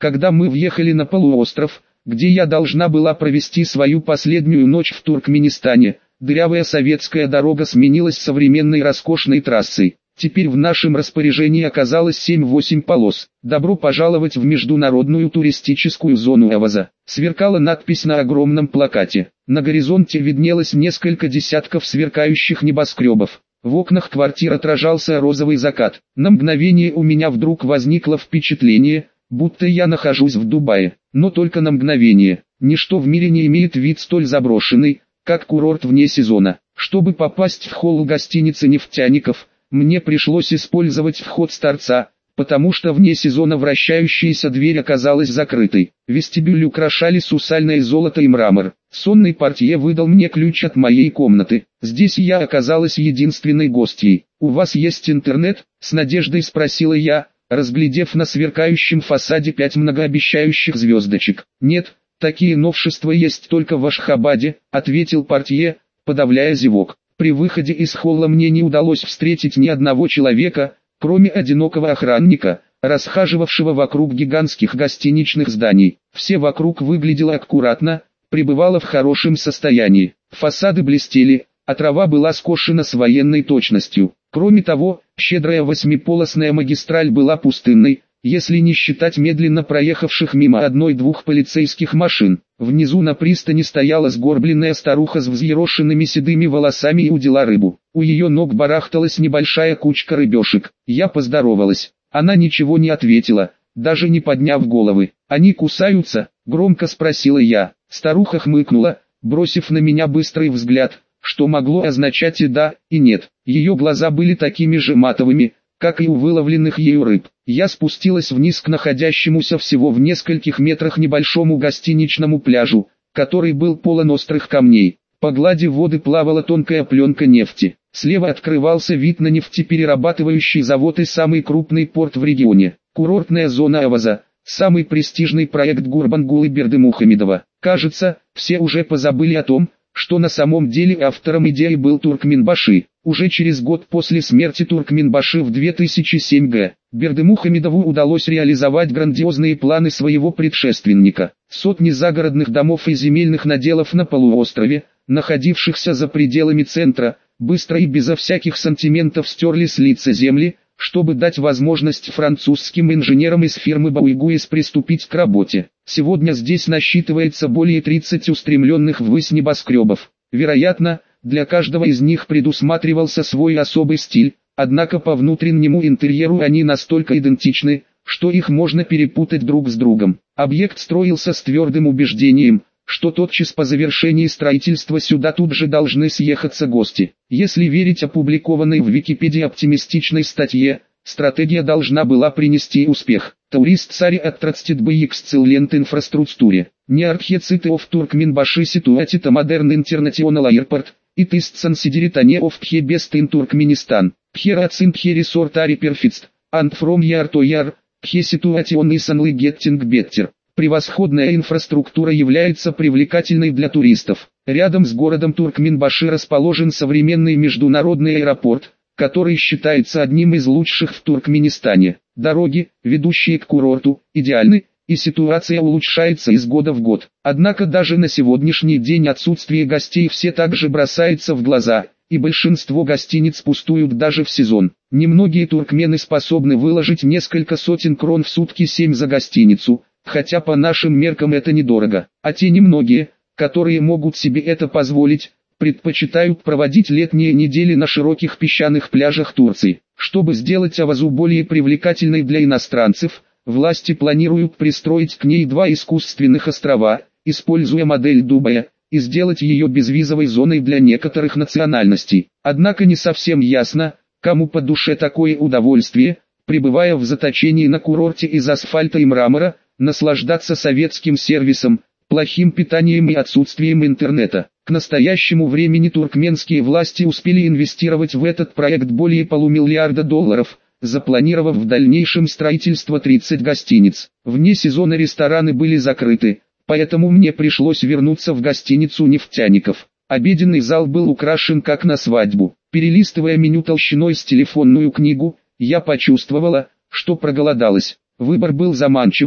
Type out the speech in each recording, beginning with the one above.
Когда мы въехали на полуостров, где я должна была провести свою последнюю ночь в Туркменистане, дырявая советская дорога сменилась современной роскошной трассой. Теперь в нашем распоряжении оказалось 7-8 полос. Добро пожаловать в международную туристическую зону Аваза. Сверкала надпись на огромном плакате. На горизонте виднелось несколько десятков сверкающих небоскребов. В окнах квартир отражался розовый закат. На мгновение у меня вдруг возникло впечатление, будто я нахожусь в Дубае. Но только на мгновение. Ничто в мире не имеет вид столь заброшенный, как курорт вне сезона. Чтобы попасть в холл гостиницы «Нефтяников», мне пришлось использовать вход с торца, потому что вне сезона вращающаяся дверь оказалась закрытой. Вестибюль украшали сусальное золото и мрамор. Сонный портье выдал мне ключ от моей комнаты. Здесь я оказалась единственной гостьей. «У вас есть интернет?» — с надеждой спросила я, разглядев на сверкающем фасаде 5 многообещающих звездочек. «Нет, такие новшества есть только в Ашхабаде», — ответил портье, подавляя зевок. При выходе из холла мне не удалось встретить ни одного человека, кроме одинокого охранника, расхаживавшего вокруг гигантских гостиничных зданий. Все вокруг выглядело аккуратно, пребывало в хорошем состоянии. Фасады блестели, а трава была скошена с военной точностью. Кроме того, щедрая восьмиполосная магистраль была пустынной, если не считать медленно проехавших мимо одной-двух полицейских машин. Внизу на пристани стояла сгорбленная старуха с взъерошенными седыми волосами и удила рыбу. У ее ног барахталась небольшая кучка рыбешек. Я поздоровалась. Она ничего не ответила, даже не подняв головы. «Они кусаются?» — громко спросила я. Старуха хмыкнула, бросив на меня быстрый взгляд, что могло означать и да, и нет. Ее глаза были такими же матовыми, как и у выловленных ею рыб. Я спустилась вниз к находящемуся всего в нескольких метрах небольшому гостиничному пляжу, который был полон острых камней. По глади воды плавала тонкая пленка нефти. Слева открывался вид на нефтеперерабатывающий завод и самый крупный порт в регионе. Курортная зона Аваза, самый престижный проект Гурбангулы Бердымухамедова. Кажется, все уже позабыли о том, что на самом деле автором идеи был Туркменбаши. Уже через год после смерти Туркменбаши в 2007 г. Бердымухамедову удалось реализовать грандиозные планы своего предшественника. Сотни загородных домов и земельных наделов на полуострове, находившихся за пределами центра, быстро и безо всяких сантиментов стерли с лица земли, чтобы дать возможность французским инженерам из фирмы Бауигуис приступить к работе. Сегодня здесь насчитывается более 30 устремленных ввысь небоскребов. Вероятно, для каждого из них предусматривался свой особый стиль, однако по внутреннему интерьеру они настолько идентичны, что их можно перепутать друг с другом. Объект строился с твердым убеждением, что тотчас по завершении строительства сюда тут же должны съехаться гости. Если верить опубликованной в Википедии оптимистичной статье, стратегия должна была принести успех. Турист цари attracted by excellent infrastructure. Не археците of Turkmenbashi situated modern international airport, it is considered one of the best in Turkmenistan. Here and here resort are perfect, and from year to year, the situation is only getting better. Превосходная инфраструктура является привлекательной для туристов. Рядом с городом Туркменбаши расположен современный международный аэропорт, который считается одним из лучших в Туркменистане. Дороги, ведущие к курорту, идеальны, и ситуация улучшается из года в год. Однако даже на сегодняшний день отсутствие гостей все также бросается в глаза, и большинство гостиниц пустуют даже в сезон. Немногие туркмены способны выложить несколько сотен крон в сутки 7 за гостиницу, хотя по нашим меркам это недорого. А те немногие, которые могут себе это позволить, предпочитают проводить летние недели на широких песчаных пляжах Турции. Чтобы сделать Авазу более привлекательной для иностранцев, власти планируют пристроить к ней 2 искусственных острова, используя модель Дубая, и сделать ее безвизовой зоной для некоторых национальностей. Однако не совсем ясно, кому по душе такое удовольствие, пребывая в заточении на курорте из асфальта и мрамора, наслаждаться советским сервисом, плохим питанием и отсутствием интернета. К настоящему времени туркменские власти успели инвестировать в этот проект более $500 миллиарда, запланировав в дальнейшем строительство 30 гостиниц. Вне сезона рестораны были закрыты, поэтому мне пришлось вернуться в гостиницу «Нефтяников». Обеденный зал был украшен как на свадьбу. Перелистывая меню толщиной с телефонную книгу, я почувствовала, что проголодалась. Выбор был заманчивым,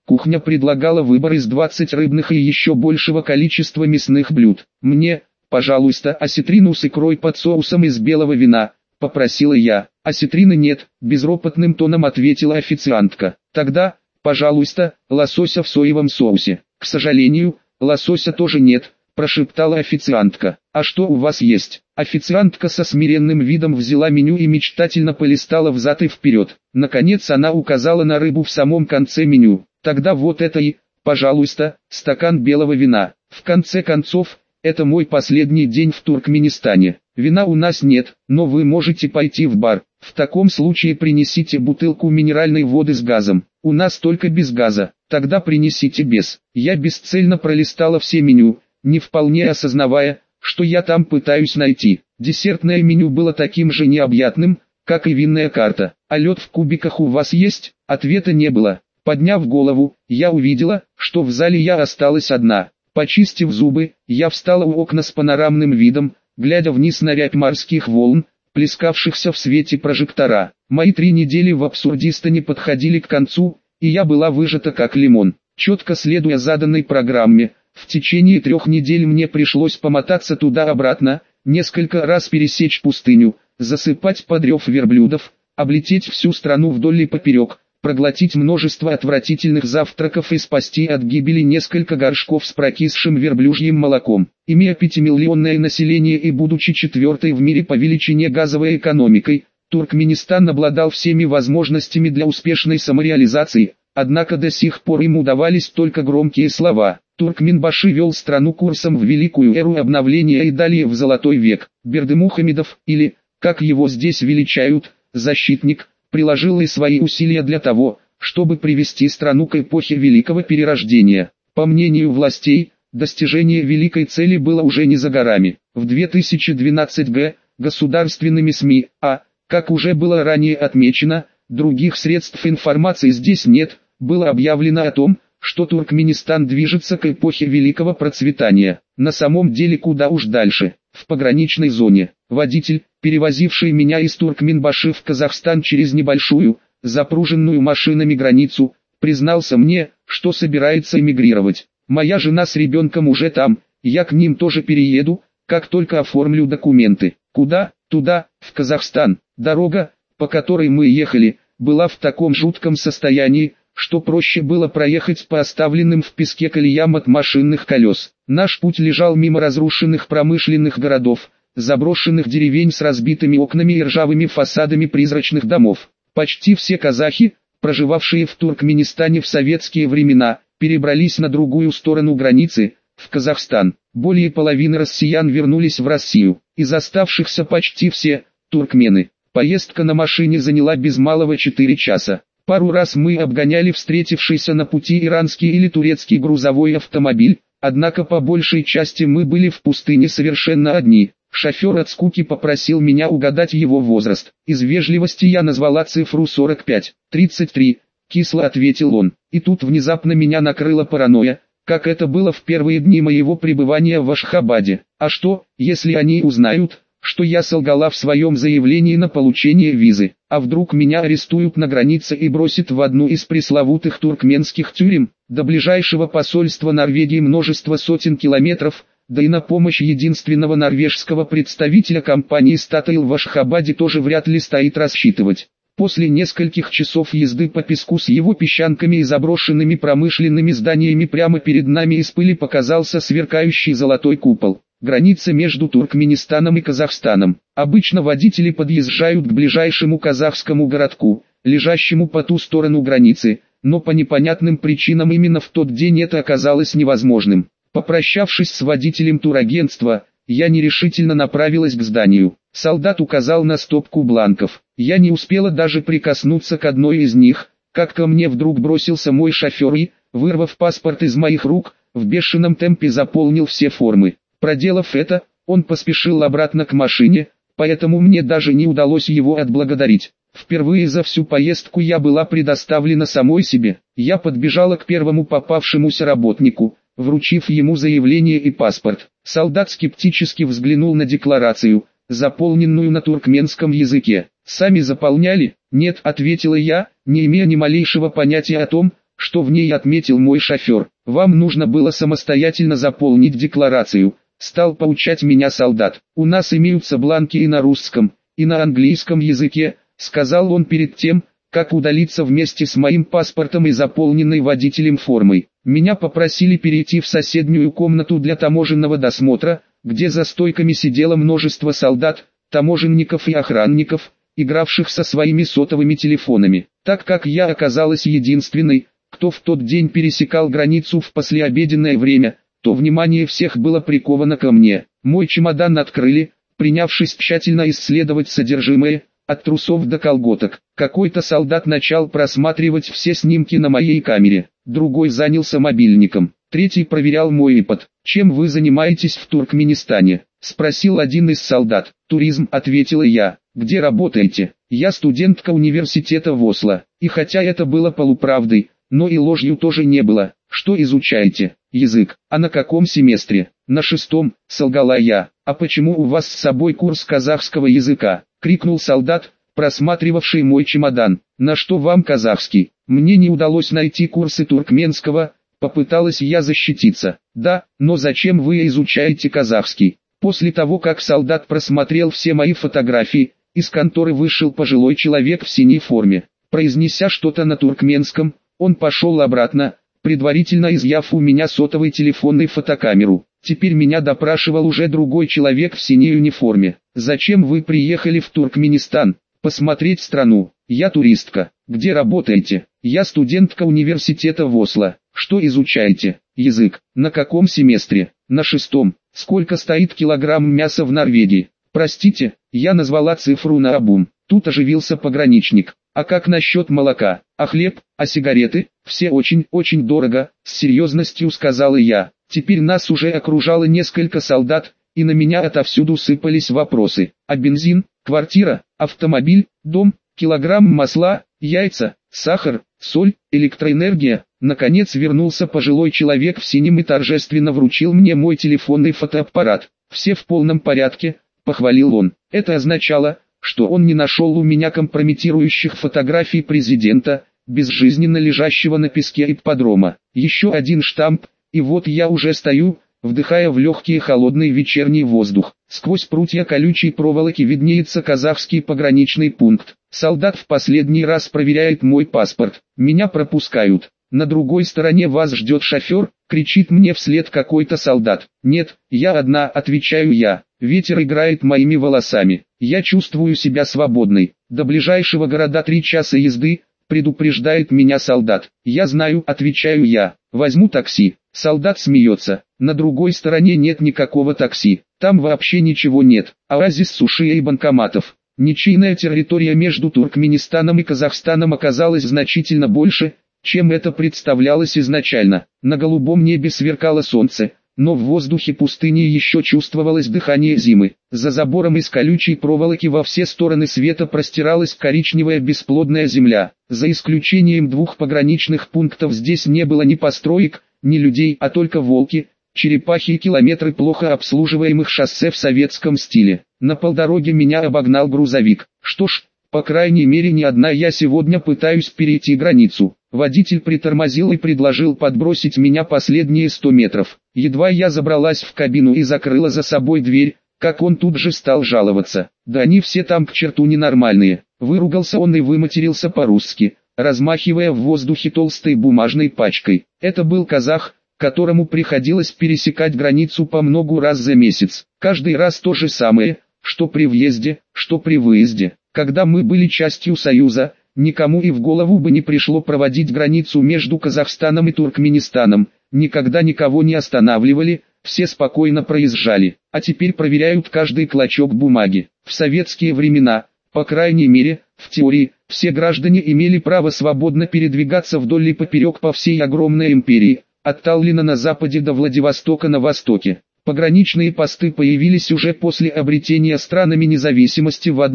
Кухня предлагала выбор из 20 рыбных и еще большего количества мясных блюд. «Мне, пожалуйста, осетрину с икрой под соусом из белого вина», — попросила я. «Осетрины нет», — безропотным тоном ответила официантка. «Тогда, пожалуйста, лосося в соевом соусе». «К сожалению, лосося тоже нет», — прошептала официантка. «А что у вас есть?» Официантка со смиренным видом взяла меню и мечтательно полистала взад и вперед. Наконец она указала на рыбу в самом конце меню. «Тогда вот это и, пожалуйста, стакан белого вина. В конце концов, это мой последний день в Туркменистане. Вина у нас нет, но вы можете пойти в бар. В таком случае принесите бутылку минеральной воды с газом. У нас только без газа. Тогда принесите без». Я бесцельно пролистала все меню, не вполне осознавая, что я там пытаюсь найти. Десертное меню было таким же необъятным, как и винная карта. «А лед в кубиках у вас есть?» Ответа не было. Подняв голову, я увидела, что в зале я осталась одна. Почистив зубы, я встала у окна с панорамным видом, глядя вниз на рябь морских волн, плескавшихся в свете прожектора. Мои 3 недели в Абсурдистане подходили к концу, и я была выжата как лимон. Четко следуя заданной программе, в течение 3 недель мне пришлось помотаться туда-обратно, несколько раз пересечь пустыню, засыпать под рев верблюдов, облететь всю страну вдоль и поперек, проглотить множество отвратительных завтраков и спасти от гибели несколько горшков с прокисшим верблюжьим молоком. Имея 5-миллионное население и будучи 4-й в мире по величине газовой экономикой, Туркменистан обладал всеми возможностями для успешной самореализации, однако до сих пор им удавались только громкие слова. Туркменбаши вел страну курсом в великую эру обновления и далее в золотой век. Бердымухамедов, или, как его здесь величают, защитник, приложил и свои усилия для того, чтобы привести страну к эпохе Великого Перерождения. По мнению властей, достижение великой цели было уже не за горами. В 2012 г. государственными СМИ, как уже было ранее отмечено, других средств информации здесь нет, было объявлено о том, что Туркменистан движется к эпохе великого процветания. На самом деле куда уж дальше. В пограничной зоне, водитель, перевозивший меня из Туркменбаши в Казахстан через небольшую, запруженную машинами границу, признался мне, что собирается эмигрировать. «Моя жена с ребенком уже там, я к ним тоже перееду, как только оформлю документы». «Куда?» «Туда, в Казахстан». Дорога, по которой мы ехали, была в таком жутком состоянии, что проще было проехать по оставленным в песке колеям от машинных колес. Наш путь лежал мимо разрушенных промышленных городов, заброшенных деревень с разбитыми окнами и ржавыми фасадами призрачных домов. Почти все казахи, проживавшие в Туркменистане в советские времена, перебрались на другую сторону границы, в Казахстан. Более половины россиян вернулись в Россию, из оставшихся почти все – туркмены. Поездка на машине заняла без малого 4 часа. Пару раз мы обгоняли встретившийся на пути иранский или турецкий грузовой автомобиль, однако по большей части мы были в пустыне совершенно одни. Шофер от скуки попросил меня угадать его возраст. Из вежливости я назвала цифру 45. «33», кисло ответил он. И тут внезапно меня накрыла паранойя, как это было в первые дни моего пребывания в Ашхабаде. А что, если они узнают, что я солгала в своем заявлении на получение визы? А вдруг меня арестуют на границе и бросят в одну из пресловутых туркменских тюрем? До ближайшего посольства Норвегии множество сотен километров, да и на помощь единственного норвежского представителя компании Statoil в Ашхабаде тоже вряд ли стоит рассчитывать. После нескольких часов езды по песку с его песчанками и заброшенными промышленными зданиями прямо перед нами из пыли показался сверкающий золотой купол. Граница между Туркменистаном и Казахстаном. Обычно водители подъезжают к ближайшему казахскому городку, лежащему по ту сторону границы, но по непонятным причинам именно в тот день это оказалось невозможным. Попрощавшись с водителем турагентства, я нерешительно направилась к зданию. Солдат указал на стопку бланков. Я не успела даже прикоснуться к одной из них, как ко мне вдруг бросился мой шофер и, вырвав паспорт из моих рук, в бешеном темпе заполнил все формы. Проделав это, он поспешил обратно к машине, поэтому мне даже не удалось его отблагодарить. Впервые за всю поездку я была предоставлена самой себе. Я подбежала к первому попавшемуся работнику, вручив ему заявление и паспорт. Солдат скептически взглянул на декларацию, заполненную на туркменском языке. «Сами заполняли?» «Нет», — ответила я, не имея ни малейшего понятия о том, что в ней отметил мой шофер. Вам нужно было самостоятельно заполнить декларацию, стал поучать меня солдат. У нас имеются бланки и на русском, и на английском языке, сказал он перед тем, как удалиться вместе с моим паспортом и заполненной водителем формой. Меня попросили перейти в соседнюю комнату для таможенного досмотра, где за стойками сидело множество солдат, таможенников и охранников, игравших со своими сотовыми телефонами. Так как я оказалась единственной, кто в тот день пересекал границу в послеобеденное время, то внимание всех было приковано ко мне. Мой чемодан открыли, принявшись тщательно исследовать содержимое, от трусов до колготок. Какой-то солдат начал просматривать все снимки на моей камере, другой занялся мобильником, третий проверял мой iPod. «Чем вы занимаетесь в Туркменистане?» — спросил один из солдат. «Туризм», — ответила я. «Где работаете?» «Я студентка университета в Осло». И хотя это было полуправдой, но и ложью тоже не было. «Что изучаете?» «Язык». «А на каком семестре?» «На 6-м», — солгала я. «А почему у вас с собой курс казахского языка?» — крикнул солдат, просматривавший мой чемодан. «На что вам казахский?» «Мне не удалось найти курсы туркменского», — попыталась я защититься. «Да, но зачем вы изучаете казахский?» После того, как солдат просмотрел все мои фотографии, из конторы вышел пожилой человек в синей форме. Произнеся что-то на туркменском, он пошел обратно, предварительно изъяв у меня сотовый телефон и фотокамеру. Теперь меня допрашивал уже другой человек в синей униформе. «Зачем вы приехали в Туркменистан? Посмотреть страну?» «Я туристка». «Где работаете?» «Я студентка университета в Осло». «Что изучаете?» «Язык». «На каком семестре?» «На 6-м». «Сколько стоит килограмм мяса в Норвегии?» «Простите, я назвала цифру наобум». Тут оживился пограничник. «А как насчет молока? А хлеб? А сигареты?» «Все очень дорого», — с серьезностью сказала я. Теперь нас уже окружало несколько солдат, и на меня отовсюду сыпались вопросы. А бензин, квартира, автомобиль, дом, килограмм масла, яйца, сахар, соль, электроэнергия. Наконец вернулся пожилой человек в синем и торжественно вручил мне мой телефонный фотоаппарат. «Все в полном порядке», — похвалил он. Это означало, что он не нашел у меня компрометирующих фотографий президента, безжизненно лежащего на песке ипподрома. Еще один штамп, и вот я уже стою, вдыхая в легкий холодный вечерний воздух. Сквозь прутья колючей проволоки виднеется казахский пограничный пункт. Солдат в последний раз проверяет мой паспорт. Меня пропускают. На другой стороне вас ждет шофер, кричит мне вслед какой-то солдат. «Нет, я одна», отвечаю я. Ветер играет моими волосами. Я чувствую себя свободной. До ближайшего города 3 часа езды, предупреждает меня солдат. «Я знаю», отвечаю я. «Возьму такси». Солдат смеется. На другой стороне нет никакого такси. Там вообще ничего нет. Оазис суши и банкоматов. Ничейная территория между Туркменистаном и Казахстаном оказалась значительно больше, чем это представлялось изначально. На голубом небе сверкало солнце, но в воздухе пустыни еще чувствовалось дыхание зимы. За забором из колючей проволоки во все стороны света простиралась коричневая бесплодная земля. За исключением 2 пограничных пунктов здесь не было ни построек, ни людей, а только волки, черепахи и километры плохо обслуживаемых шоссе в советском стиле. На полдороге меня обогнал грузовик. Что ж, по крайней мере не одна я сегодня пытаюсь перейти границу. Водитель притормозил и предложил подбросить меня последние 100 метров. Едва я забралась в кабину и закрыла за собой дверь, как он тут же стал жаловаться. «Да они все там к черту ненормальные». Выругался он и выматерился по-русски, размахивая в воздухе толстой бумажной пачкой. Это был казах, которому приходилось пересекать границу по многу раз за месяц. Каждый раз то же самое, что при въезде, что при выезде. Когда мы были частью Союза, никому и в голову бы не пришло проводить границу между Казахстаном и Туркменистаном, никогда никого не останавливали, все спокойно проезжали, а теперь проверяют каждый клочок бумаги. В советские времена, по крайней мере, в теории, все граждане имели право свободно передвигаться вдоль и поперек по всей огромной империи, от Таллина на западе до Владивостока на востоке. Пограничные посты появились уже после обретения странами независимости в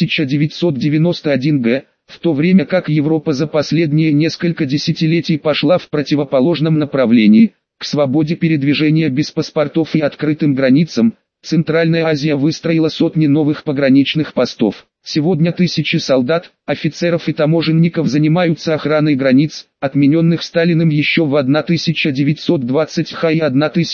1991 г., в то время как Европа за последние несколько десятилетий пошла в противоположном направлении, к свободе передвижения без паспортов и открытым границам. Центральная Азия выстроила сотни новых пограничных постов. Сегодня тысячи солдат, офицеров и таможенников занимаются охраной границ, отмененных Сталиным еще в 1920 и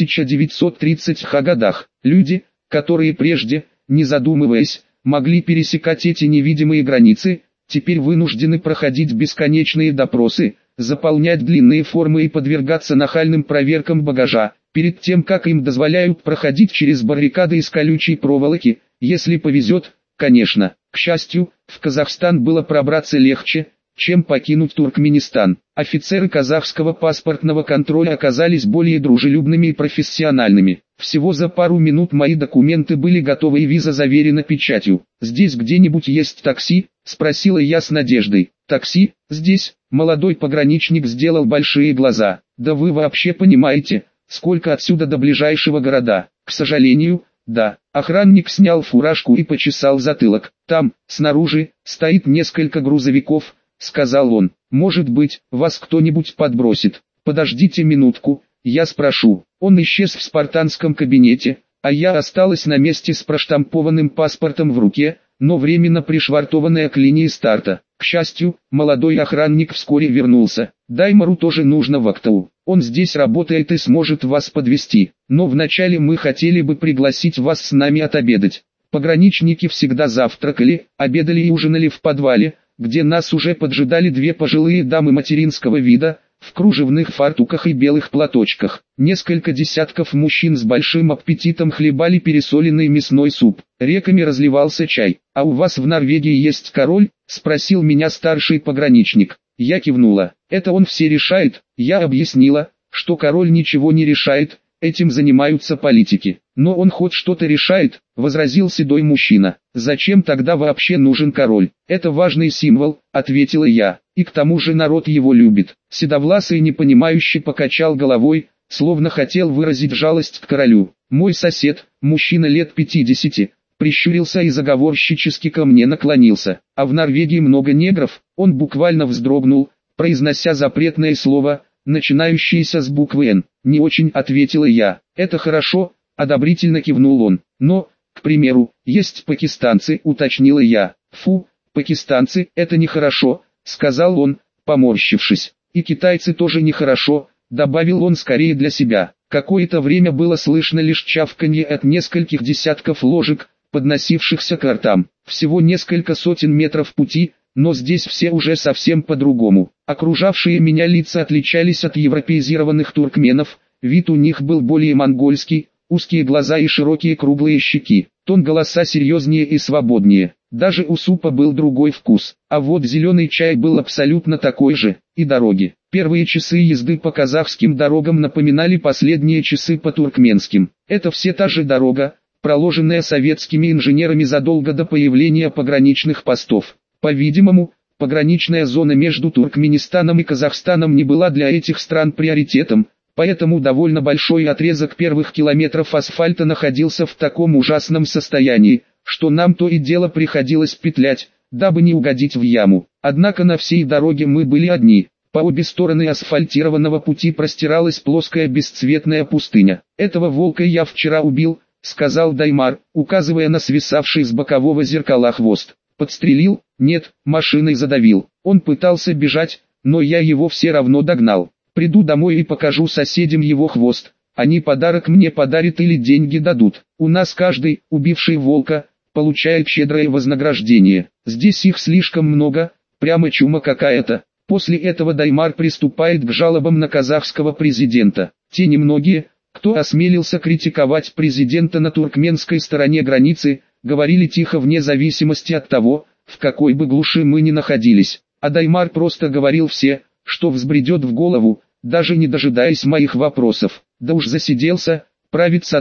1930 годах. Люди, которые прежде, не задумываясь, могли пересекать эти невидимые границы, теперь вынуждены проходить бесконечные допросы, заполнять длинные формы и подвергаться нахальным проверкам багажа, перед тем как им дозволяют проходить через баррикады из колючей проволоки, если повезет, конечно. К счастью, в Казахстан было пробраться легче, чем покинуть Туркменистан. Офицеры казахского паспортного контроля оказались более дружелюбными и профессиональными. Всего за пару минут мои документы были готовы и виза заверена печатью. «Здесь где-нибудь есть такси?» – спросила я с надеждой. «Такси? Здесь?» – молодой пограничник сделал большие глаза. «Да вы вообще понимаете, сколько отсюда до ближайшего города?» «К сожалению, да». Охранник снял фуражку и почесал затылок. «Там, снаружи, стоит несколько грузовиков», — сказал он. «Может быть, вас кто-нибудь подбросит. Подождите минутку, я спрошу». Он исчез в спартанском кабинете, а я осталась на месте с проштампованным паспортом в руке, но временно пришвартованная к линии старта. К счастью, молодой охранник вскоре вернулся. «Даймару тоже нужно в Актау. Он здесь работает и сможет вас подвезти. Но вначале мы хотели бы пригласить вас с нами отобедать». Пограничники всегда завтракали, обедали и ужинали в подвале, где нас уже поджидали две пожилые дамы материнского вида, в кружевных фартуках и белых платочках. Несколько десятков мужчин с большим аппетитом хлебали пересоленный мясной суп. Реками разливался чай. «А у вас в Норвегии есть король?» – спросил меня старший пограничник. Я кивнула. «Это он все решает». Я объяснила, что король ничего не решает, этим занимаются политики. «Но он хоть что-то решает», — возразил седой мужчина. «Зачем тогда вообще нужен король? Это важный символ», — ответила я. «И к тому же народ его любит». Седовласый непонимающе покачал головой, словно хотел выразить жалость к королю. Мой сосед, мужчина лет 50, прищурился и заговорщически ко мне наклонился. «А в Норвегии много негров?» Он буквально вздрогнул, произнося запретное слово, начинающееся с буквы «Н». «Не очень», — ответила я. «Это хорошо», — одобрительно кивнул он. «Но, к примеру, есть пакистанцы», — уточнила я. «Фу, пакистанцы, это нехорошо», — сказал он, поморщившись. «И китайцы тоже нехорошо», — добавил он скорее для себя. Какое-то время было слышно лишь чавканье от нескольких десятков ложек, подносившихся к ртам. Всего несколько сотен метров пути, но здесь все уже совсем по-другому. Окружавшие меня лица отличались от европеизированных туркменов, вид у них был более монгольский, узкие глаза и широкие круглые щеки, тон голоса серьезнее и свободнее. Даже у супа был другой вкус, а вот зеленый чай был абсолютно такой же, и дороги. Первые часы езды по казахским дорогам напоминали последние часы по туркменским. Это все та же дорога, проложенная советскими инженерами задолго до появления пограничных постов. По-видимому, пограничная зона между Туркменистаном и Казахстаном не была для этих стран приоритетом, поэтому довольно большой отрезок первых километров асфальта находился в таком ужасном состоянии, что нам то и дело приходилось петлять, дабы не угодить в яму. Однако на всей дороге мы были одни. По обе стороны асфальтированного пути простиралась плоская бесцветная пустыня. «Этого волка я вчера убил», — сказал Даймар, указывая на свисавший с бокового зеркала хвост. «Подстрелил? Нет, машиной задавил. Он пытался бежать, но я его все равно догнал. Приду домой и покажу соседям его хвост. Они подарок мне подарят или деньги дадут. У нас каждый, убивший волка, получает щедрое вознаграждение. Здесь их слишком много, прямо чума какая-то». После этого Даймар приступает к жалобам на казахского президента. Те немногие, кто осмелился критиковать президента на туркменской стороне границы, говорили тихо вне зависимости от того, в какой бы глуши мы ни находились. А Даймар просто говорил все, что взбредет в голову, даже не дожидаясь моих вопросов. «Да уж засиделся, правит с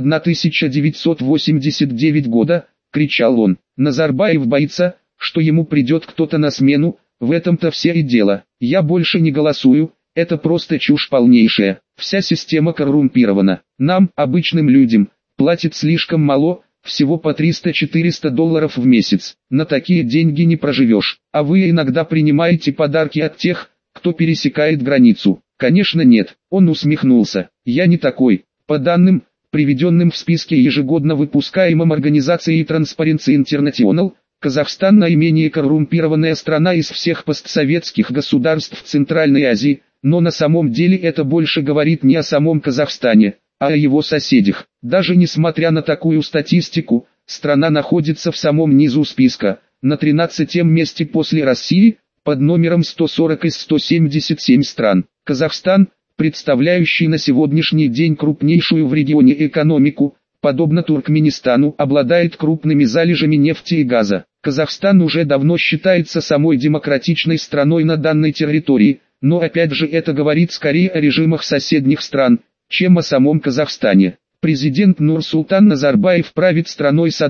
1989 года», — кричал он. «Назарбаев боится, что ему придет кто-то на смену, в этом-то все и дело. Я больше не голосую, это просто чушь полнейшая. Вся система коррумпирована. Нам, обычным людям, платят слишком мало, всего по $300-400 в месяц. На такие деньги не проживешь. А вы иногда принимаете подарки от тех, кто пересекает границу?» «Конечно нет», — он усмехнулся. «Я не такой. По данным, приведенным в списке ежегодно выпускаемым организацией Transparency International, Казахстан наименее коррумпированная страна из всех постсоветских государств Центральной Азии, но на самом деле это больше говорит не о самом Казахстане, а о его соседях. Даже несмотря на такую статистику, страна находится в самом низу списка, на 13-м месте после России, под номером 140 из 177 стран. Казахстан, представляющий на сегодняшний день крупнейшую в регионе экономику, подобно Туркменистану, обладает крупными залежами нефти и газа. Казахстан уже давно считается самой демократичной страной на данной территории, но опять же это говорит скорее о режимах соседних стран, чем о самом Казахстане. Президент Нурсултан Назарбаев правит страной с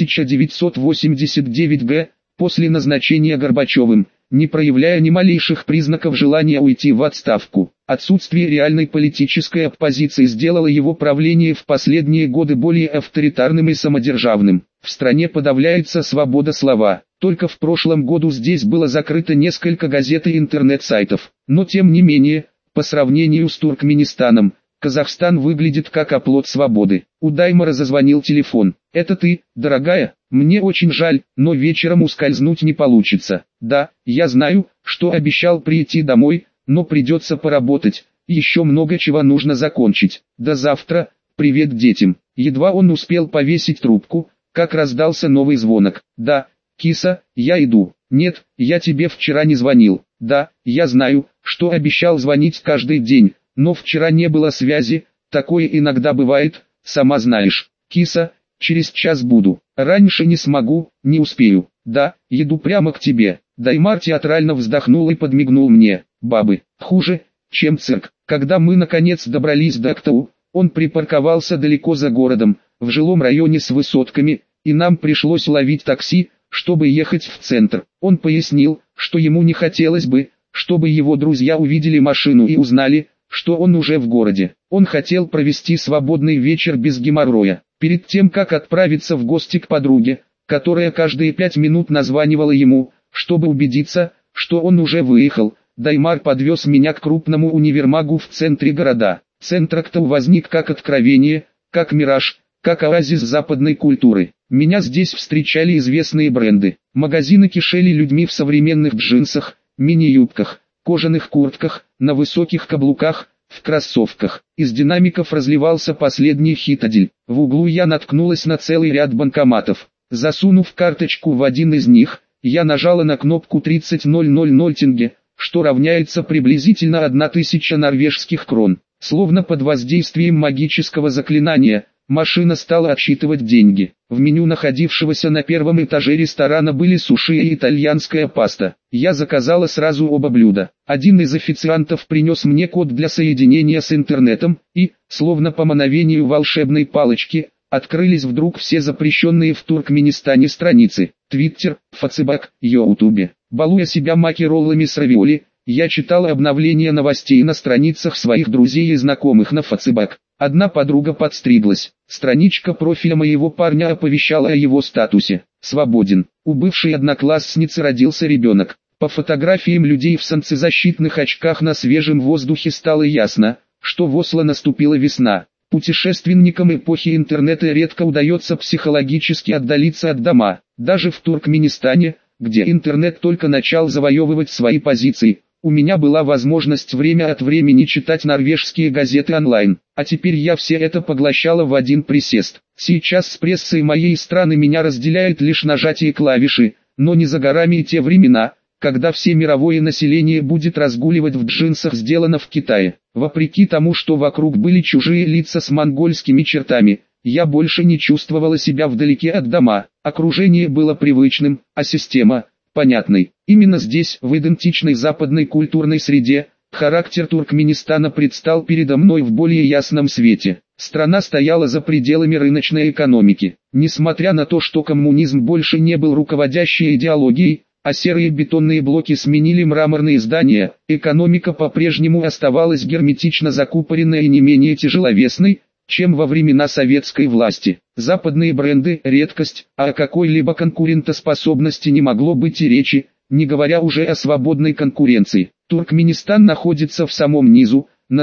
1989 г. после назначения Горбачевым, не проявляя ни малейших признаков желания уйти в отставку. Отсутствие реальной политической оппозиции сделало его правление в последние годы более авторитарным и самодержавным. В стране подавляется свобода слова. Только в прошлом году здесь было закрыто несколько газет и интернет-сайтов. Но тем не менее, по сравнению с Туркменистаном, Казахстан выглядит как оплот свободы. У Даймара зазвонил телефон. «Это ты, дорогая? Мне очень жаль, но вечером ускользнуть не получится. Да, я знаю, что обещал прийти домой, но придется поработать. Еще много чего нужно закончить. До завтра, привет детям». Едва он успел повесить трубку, как раздался новый звонок. «Да, киса, я иду». «Нет, я тебе вчера не звонил». «Да, я знаю, что обещал звонить каждый день. Но вчера не было связи, такое иногда бывает, сама знаешь». «Киса, через час буду. Раньше не смогу, не успею». «Да, еду прямо к тебе». Даймар театрально вздохнул и подмигнул мне. «Бабы, хуже, чем цирк». Когда мы наконец добрались до Актау, он припарковался далеко за городом, в жилом районе с высотками, и нам пришлось ловить такси, чтобы ехать в центр. Он пояснил, что ему не хотелось бы, чтобы его друзья увидели машину и узнали, что он уже в городе. Он хотел провести свободный вечер без геморроя. Перед тем как отправиться в гости к подруге, которая каждые 5 минут названивала ему, чтобы убедиться, что он уже выехал, Даймар подвез меня к крупному универмагу в центре города. Центр Актау возник как откровение, как мираж, как оазис западной культуры. Меня здесь встречали известные бренды. Магазины кишели людьми в современных джинсах, мини-юбках, кожаных куртках, на высоких каблуках, в кроссовках. Из динамиков разливался последний хит Адель. В углу я наткнулась на целый ряд банкоматов. Засунув карточку в один из них, я нажала на кнопку 30.000 тенге, что равняется приблизительно 1000 норвежских крон. Словно под воздействием магического заклинания, машина стала отсчитывать деньги. В меню находившегося на первом этаже ресторана были суши и итальянская паста. Я заказала сразу оба блюда. Один из официантов принес мне код для соединения с интернетом, и, словно по мановению волшебной палочки, открылись вдруг все запрещенные в Туркменистане страницы. Твиттер, Фейсбук, Ютубе. Балуя себя маки-роллами с равиоли, я читала обновления новостей на страницах своих друзей и знакомых на Фейсбук. Одна подруга подстриглась. Страничка профиля моего парня оповещала о его статусе. Свободен. У бывшей одноклассницы родился ребенок. По фотографиям людей в солнцезащитных очках на свежем воздухе стало ясно, что в Осло наступила весна. Путешественникам эпохи интернета редко удается психологически отдалиться от дома. Даже в Туркменистане, где интернет только начал завоевывать свои позиции, у меня была возможность время от времени читать норвежские газеты онлайн, а теперь я все это поглощала в один присест. Сейчас с прессой моей страны меня разделяет лишь нажатие клавиши, но не за горами и те времена, когда все мировое население будет разгуливать в джинсах «сделано в Китае». Вопреки тому, что вокруг были чужие лица с монгольскими чертами, я больше не чувствовала себя вдалеке от дома. Окружение было привычным, а система – понятной. Именно здесь, в идентичной западной культурной среде, характер Туркменистана предстал передо мной в более ясном свете. Страна стояла за пределами рыночной экономики. Несмотря на то, что коммунизм больше не был руководящей идеологией, а серые бетонные блоки сменили мраморные здания, экономика по-прежнему оставалась герметично закупоренной и не менее тяжеловесной, чем во времена советской власти. Западные бренды – редкость, а о какой-либо конкурентоспособности не могло быть и речи, не говоря уже о свободной конкуренции. Туркменистан находится в самом низу, на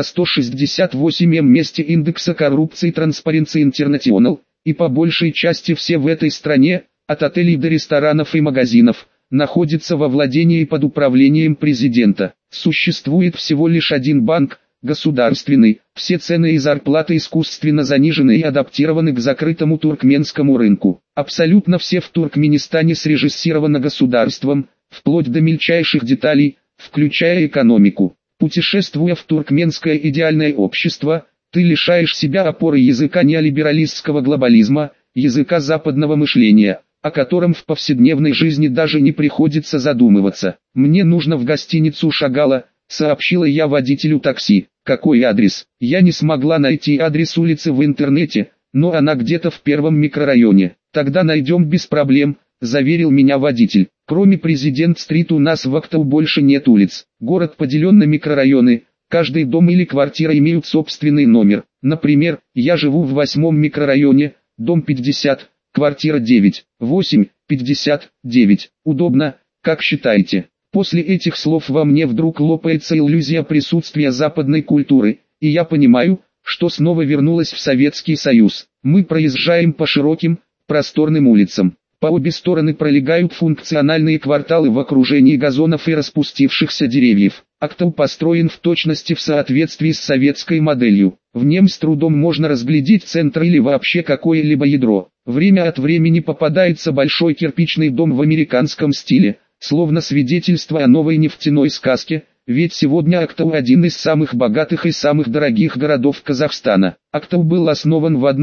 168-м месте индекса коррупции Transparency International, и по большей части все в этой стране, от отелей до ресторанов и магазинов, находится во владении и под управлением президента. Существует всего лишь один банк, государственный, все цены и зарплаты искусственно занижены и адаптированы к закрытому туркменскому рынку. Абсолютно все в Туркменистане срежиссировано государством, вплоть до мельчайших деталей, включая экономику. Путешествуя в туркменское идеальное общество, ты лишаешь себя опоры языка неолибералистского глобализма, языка западного мышления, о котором в повседневной жизни даже не приходится задумываться. «Мне нужно в гостиницу Шагала», — сообщила я водителю такси. «Какой адрес?» Я не смогла найти адрес улицы в интернете, но она где-то в первом микрорайоне. «Тогда найдем без проблем», — заверил меня водитель. «Кроме Президент-стрит у нас в Актау больше нет улиц. Город поделен на микрорайоны, каждый дом или квартира имеют собственный номер. Например, я живу в 8-м микрорайоне, дом 50, квартира 9, 8, 59. Удобно, как считаете?» После этих слов во мне вдруг лопается иллюзия присутствия западной культуры, и я понимаю, что снова вернулась в Советский Союз. Мы проезжаем по широким, просторным улицам. По обе стороны пролегают функциональные кварталы в окружении газонов и распустившихся деревьев. Актау построен в точности в соответствии с советской моделью. В нем с трудом можно разглядеть центр или вообще какое-либо ядро. Время от времени попадается большой кирпичный дом в американском стиле, словно свидетельство о новой нефтяной сказке, ведь сегодня Актау один из самых богатых и самых дорогих городов Казахстана. Актау был основан в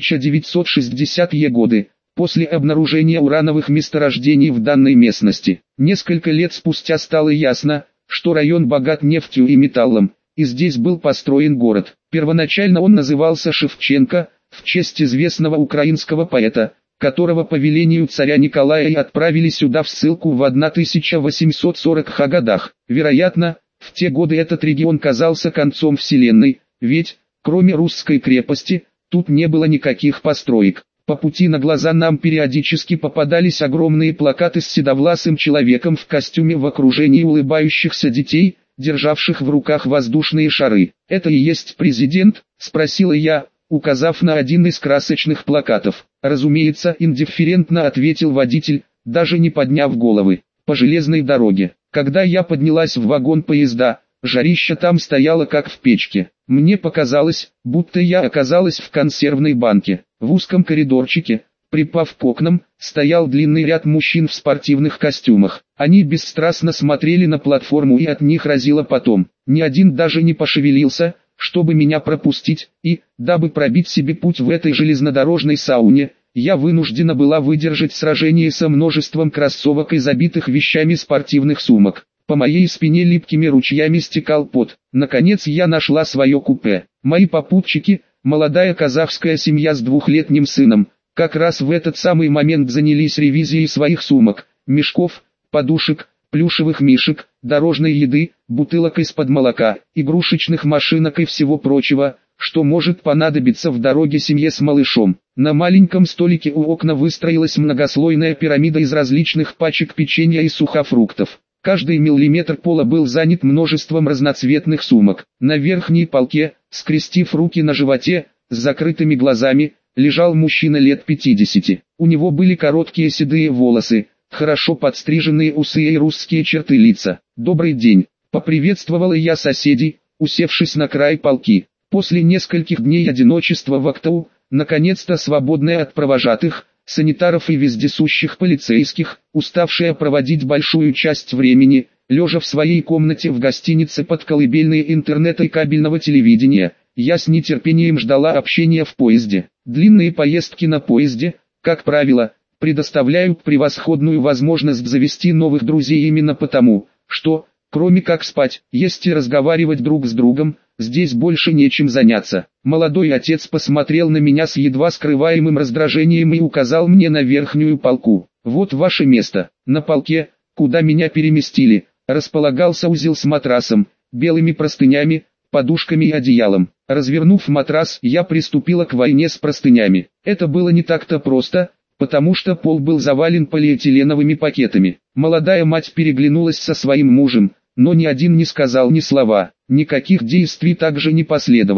1960-е годы, после обнаружения урановых месторождений в данной местности. Несколько лет спустя стало ясно, что район богат нефтью и металлом, и здесь был построен город. Первоначально он назывался Шевченко, в честь известного украинского поэта, которого по велению царя Николая и отправили сюда в ссылку в 1840-х годах. Вероятно, в те годы этот регион казался концом вселенной, ведь, кроме русской крепости, тут не было никаких построек. По пути на глаза нам периодически попадались огромные плакаты с седовласым человеком в костюме в окружении улыбающихся детей, державших в руках воздушные шары. «Это и есть президент?» – спросила я, указав на один из красочных плакатов. «Разумеется», — индифферентно ответил водитель, даже не подняв головы. По железной дороге. Когда я поднялась в вагон поезда, жарища там стояло как в печке. Мне показалось, будто я оказалась в консервной банке. В узком коридорчике, припав к окнам, стоял длинный ряд мужчин в спортивных костюмах. Они бесстрастно смотрели на платформу, и от них разило потом. Ни один даже не пошевелился, чтобы меня пропустить, и, дабы пробить себе путь в этой железнодорожной сауне, я вынуждена была выдержать сражение со множеством кроссовок и забитых вещами спортивных сумок. По моей спине липкими ручьями стекал пот. Наконец я нашла свое купе. Мои попутчики, молодая казахская семья с 2-летним сыном, как раз в этот самый момент занялись ревизией своих сумок, мешков, подушек, плюшевых мишек, дорожной еды, бутылок из-под молока, игрушечных машинок и всего прочего, что может понадобиться в дороге семье с малышом. На маленьком столике у окна выстроилась многослойная пирамида из различных пачек печенья и сухофруктов. Каждый миллиметр пола был занят множеством разноцветных сумок. На верхней полке, скрестив руки на животе, с закрытыми глазами, лежал мужчина лет 50. У него были короткие седые волосы, хорошо подстриженные усы и русские черты лица. «Добрый день», — поприветствовала я соседей, усевшись на край полки. После нескольких дней одиночества в Актау, наконец-то свободная от провожатых, санитаров и вездесущих полицейских, уставшая проводить большую часть времени, лежа в своей комнате в гостинице под колыбельные интернета и кабельного телевидения, я с нетерпением ждала общения в поезде. Длинные поездки на поезде, как правило, предоставляют превосходную возможность завести новых друзей именно потому, что, кроме как спать, есть и разговаривать друг с другом, здесь больше нечем заняться. Молодой отец посмотрел на меня с едва скрываемым раздражением и указал мне на верхнюю полку. «Вот ваше место». На полке, куда меня переместили, располагался узел с матрасом, белыми простынями, подушками и одеялом. Развернув матрас, я приступила к войне с простынями. Это было не так-то просто, потому что пол был завален полиэтиленовыми пакетами. Молодая мать переглянулась со своим мужем, но ни один не сказал ни слова. Никаких действий также не последовало.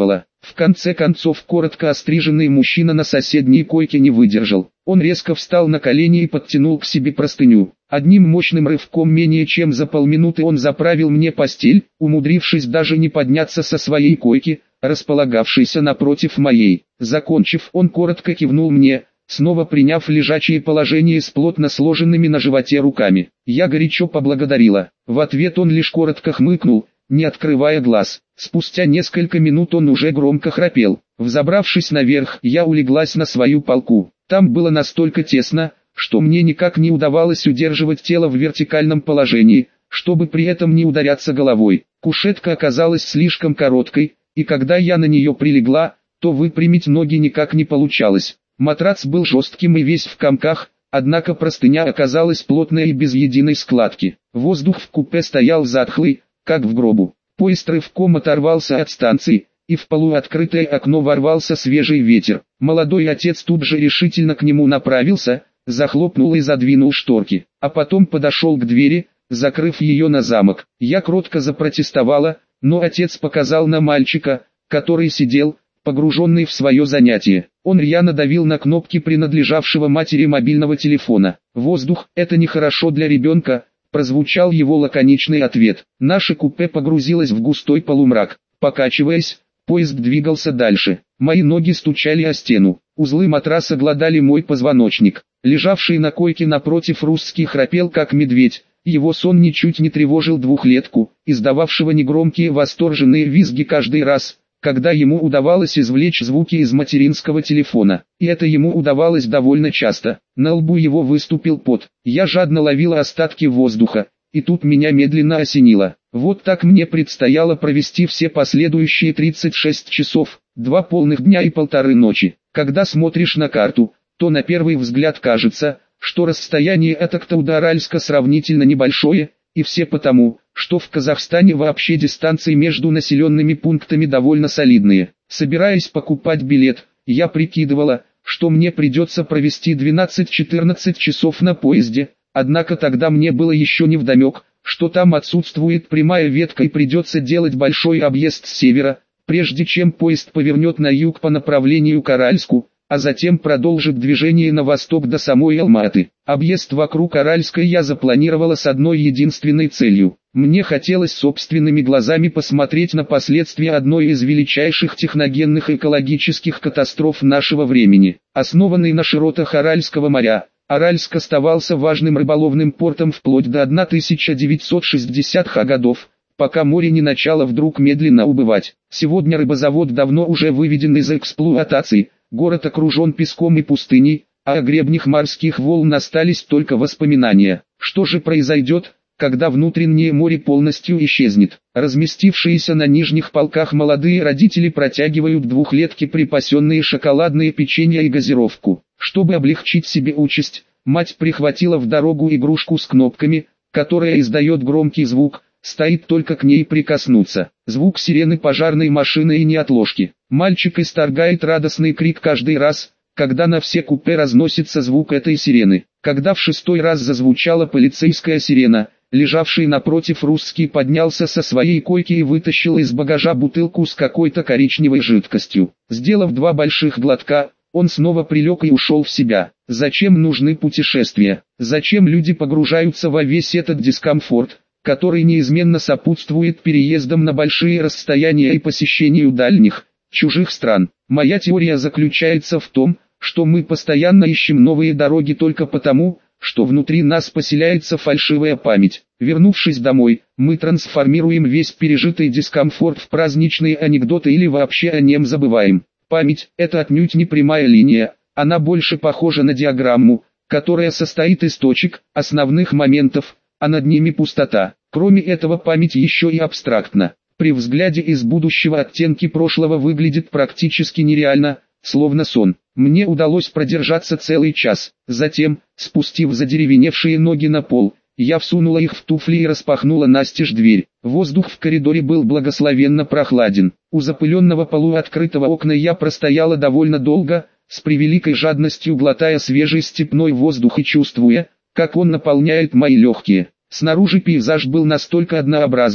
В конце концов коротко остриженный мужчина на соседней койке не выдержал. Он резко встал на колени и подтянул к себе простыню. Одним мощным рывком менее чем за полминуты он заправил мне постель, умудрившись даже не подняться со своей койки, располагавшейся напротив моей. Закончив, он коротко кивнул мне, снова приняв лежачее положение с плотно сложенными на животе руками. Я горячо поблагодарила. В ответ он лишь коротко хмыкнул, не открывая глаз. Спустя несколько минут он уже громко храпел. Взобравшись наверх, я улеглась на свою полку. Там было настолько тесно, что мне никак не удавалось удерживать тело в вертикальном положении, чтобы при этом не ударяться головой. Кушетка оказалась слишком короткой, и когда я на нее прилегла, то выпрямить ноги никак не получалось. Матрац был жестким и весь в комках, однако простыня оказалась плотной и без единой складки. Воздух в купе стоял затхлый, как в гробу. Поезд рывком оторвался от станции, и в полуоткрытое окно ворвался свежий ветер. Молодой отец тут же решительно к нему направился, захлопнул и задвинул шторки, а потом подошел к двери, закрыв ее на замок. Я кротко запротестовала, но отец показал на мальчика, который сидел, погруженный в свое занятие. Он рьяно давил на кнопки принадлежавшего матери мобильного телефона. «Воздух – это нехорошо для ребенка», прозвучал его лаконичный ответ. Наше купе погрузилось в густой полумрак. Покачиваясь, поезд двигался дальше. Мои ноги стучали о стену. Узлы матраса глодали мой позвоночник. Лежавший на койке напротив русский храпел как медведь. Его сон ничуть не тревожил двухлетку, издававшего негромкие восторженные визги каждый раз, когда ему удавалось извлечь звуки из материнского телефона. И это ему удавалось довольно часто. На лбу его выступил пот. Я жадно ловила остатки воздуха, и тут меня медленно осенило. Вот так мне предстояло провести все последующие 36 часов, 2 полных дня и 1,5 ночи. Когда смотришь на карту, то на первый взгляд кажется, что расстояние от до Аральска сравнительно небольшое, и все потому, что в Казахстане вообще дистанции между населенными пунктами довольно солидные. Собираясь покупать билет, я прикидывала, что мне придется провести 12-14 часов на поезде, однако тогда мне было еще невдомек, что там отсутствует прямая ветка и придется делать большой объезд с севера, прежде чем поезд повернет на юг по направлению к Аральску, а затем продолжит движение на восток до самой Алматы. Объезд вокруг Аральска я запланировала с одной единственной целью. Мне хотелось собственными глазами посмотреть на последствия одной из величайших техногенных экологических катастроф нашего времени. Основанный на широтах Аральского моря, Аральск оставался важным рыболовным портом вплоть до 1960-х годов, пока море не начало вдруг медленно убывать. Сегодня рыбозавод давно уже выведен из эксплуатации. Город окружен песком и пустыней, а о гребнях морских волн остались только воспоминания. Что же произойдет, когда внутреннее море полностью исчезнет? Разместившиеся на нижних полках молодые родители протягивают двухлетки припасенные шоколадные печенья и газировку. Чтобы облегчить себе участь, мать прихватила в дорогу игрушку с кнопками, которая издает громкий звук, стоит только к ней прикоснуться. Звук сирены пожарной машины и неотложки. Мальчик исторгает радостный крик каждый раз, когда на все купе разносится звук этой сирены. Когда в 6-й раз зазвучала полицейская сирена, лежавший напротив русский поднялся со своей койки и вытащил из багажа бутылку с какой-то коричневой жидкостью. Сделав 2 больших глотка, он снова прилег и ушел в себя. Зачем нужны путешествия? Зачем люди погружаются во весь этот дискомфорт, который неизменно сопутствует переездам на большие расстояния и посещению дальних, чужих стран? Моя теория заключается в том, что мы постоянно ищем новые дороги только потому, что внутри нас поселяется фальшивая память. Вернувшись домой, мы трансформируем весь пережитый дискомфорт в праздничные анекдоты или вообще о нем забываем. Память – это отнюдь не прямая линия, она больше похожа на диаграмму, которая состоит из точек, основных моментов, а над ними пустота. Кроме этого, память еще и абстрактна. При взгляде из будущего оттенки прошлого выглядят практически нереально, словно сон. Мне удалось продержаться целый час. Затем, спустив задеревеневшие ноги на пол, я всунула их в туфли и распахнула настежь дверь. Воздух в коридоре был благословенно прохладен. У запыленного полуоткрытого окна я простояла довольно долго, с превеликой жадностью глотая свежий степной воздух и чувствуя, как он наполняет мои легкие. Снаружи пейзаж был настолько однообразным,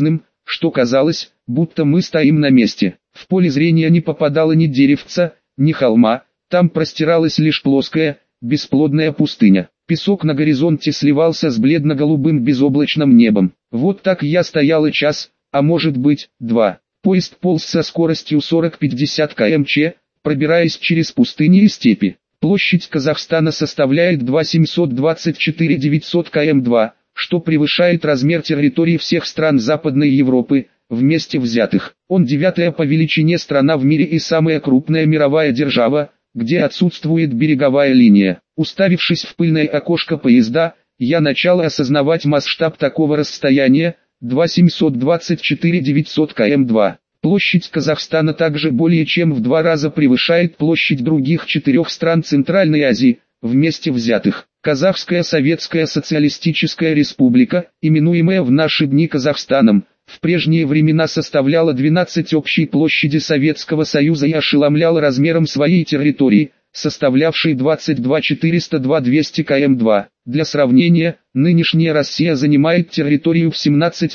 что казалось, будто мы стоим на месте. В поле зрения не попадало ни деревца, ни холма, там простиралась лишь плоская, бесплодная пустыня. Песок на горизонте сливался с бледно-голубым безоблачным небом. Вот так я стоял и час, а может быть, два. Поезд полз со скоростью 40-50 км/ч, пробираясь через пустыни и степи. Площадь Казахстана составляет 2724 900 км2, что превышает размер территории всех стран Западной Европы, вместе взятых. Он 9-я по величине страна в мире и самая крупная мировая держава, где отсутствует береговая линия. Уставившись в пыльное окошко поезда, я начал осознавать масштаб такого расстояния, 2724 900 км2. Площадь Казахстана также более чем в 2 раза превышает площадь других 4 стран Центральной Азии, вместе взятых. Казахская Советская Социалистическая Республика, именуемая в наши дни Казахстаном, в прежние времена составляла 12 общей площади Советского Союза и ошеломляла размером своей территории, составлявшей 22 402 200 км2. Для сравнения, нынешняя Россия занимает территорию в 17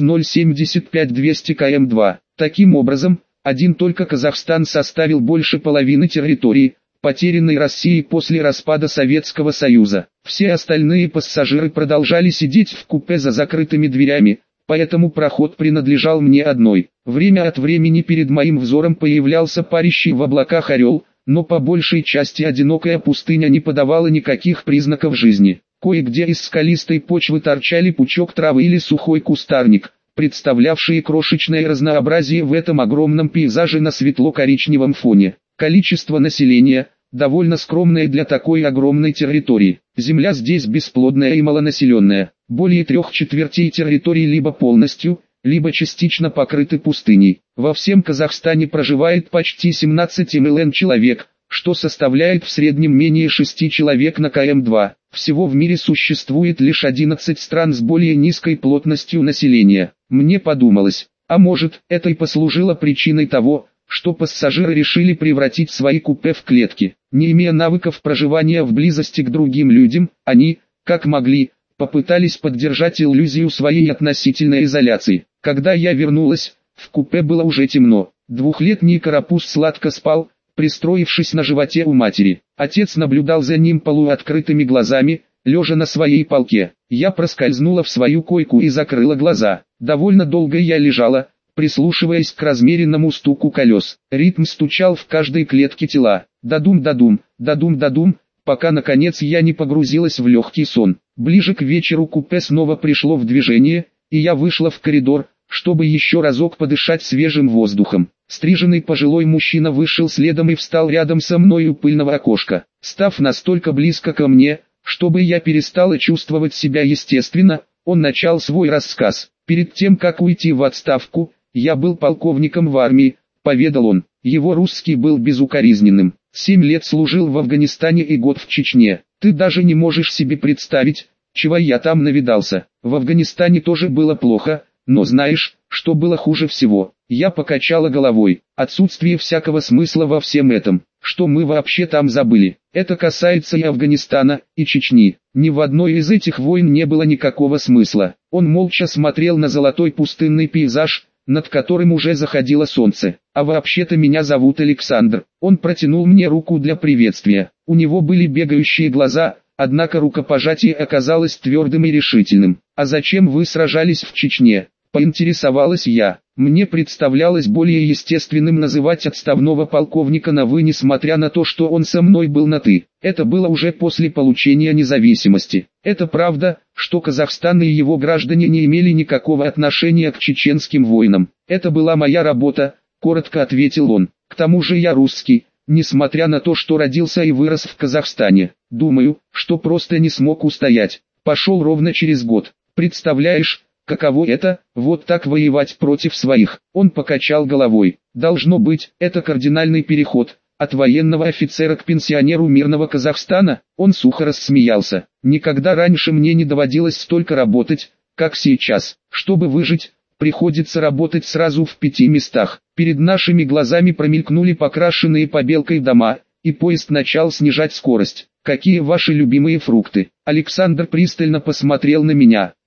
075 200 км2. Таким образом, один только Казахстан составил больше половины территории, потерянной Россией после распада Советского Союза. Все остальные пассажиры продолжали сидеть в купе за закрытыми дверями, поэтому проход принадлежал мне одной. Время от времени перед моим взором появлялся парящий в облаках орел, но по большей части одинокая пустыня не подавала никаких признаков жизни. Кое-где из скалистой почвы торчали пучок травы или сухой кустарник, представлявшие крошечное разнообразие в этом огромном пейзаже на светло-коричневом фоне. Количество населения довольно скромное для такой огромной территории. Земля здесь бесплодная и малонаселенная. Более 3/4 территории либо полностью, либо частично покрыты пустыней. Во всем Казахстане проживает почти 17 миллионов человек, что составляет в среднем менее 6 человек на км2. Всего в мире существует лишь 11 стран с более низкой плотностью населения. Мне подумалось, а может, это и послужило причиной того, что пассажиры решили превратить свои купе в клетки. Не имея навыков проживания в близости к другим людям, они, как могли, попытались поддержать иллюзию своей относительной изоляции. Когда я вернулась, в купе было уже темно. 2-летний карапуз сладко спал, пристроившись на животе у матери. Отец наблюдал за ним полуоткрытыми глазами, лежа на своей полке. Я проскользнула в свою койку и закрыла глаза. Довольно долго я лежала, прислушиваясь к размеренному стуку колес. Ритм стучал в каждой клетке тела. Дадум-дадум, дадум-дадум, пока наконец я не погрузилась в легкий сон. Ближе к вечеру купе снова пришло в движение, и я вышла в коридор, чтобы еще разок подышать свежим воздухом. Стриженный пожилой мужчина вышел следом и встал рядом со мной у пыльного окошка. Став настолько близко ко мне, чтобы я перестала чувствовать себя естественно, он начал свой рассказ. Перед тем как уйти в отставку, я был полковником в армии, поведал он. Его русский был безукоризненным. 7 лет служил в Афганистане и год в Чечне. Ты даже не можешь себе представить, чего я там навидался. В Афганистане тоже было плохо, но знаешь, что было хуже всего? Я покачала головой. Отсутствие всякого смысла во всем этом. Что мы вообще там забыли? Это касается и Афганистана, и Чечни. Ни в одной из этих войн не было никакого смысла. Он молча смотрел на золотой пустынный пейзаж, над которым уже заходило солнце. А вообще-то меня зовут Александр. Он протянул мне руку для приветствия. У него были бегающие глаза, однако рукопожатие оказалось твердым и решительным. А зачем вы сражались в Чечне? Поинтересовалась я. Мне представлялось более естественным называть отставного полковника на «вы», несмотря на то, что он со мной был на «ты». Это было уже после получения независимости. Это правда, что Казахстан и его граждане не имели никакого отношения к чеченским войнам. Это была моя работа, коротко ответил он. К тому же я русский, несмотря на то, что родился и вырос в Казахстане. Думаю, что просто не смог устоять. Пошел ровно через год. Представляешь, каково это, вот так воевать против своих? Он покачал головой. Должно быть, это кардинальный переход, от военного офицера к пенсионеру мирного Казахстана. Он сухо рассмеялся. Никогда раньше мне не доводилось столько работать, как сейчас. Чтобы выжить, приходится работать сразу в 5 местах. Перед нашими глазами промелькнули покрашенные побелкой дома, и поезд начал снижать скорость. Какие ваши любимые фрукты? Александр пристально посмотрел на меня.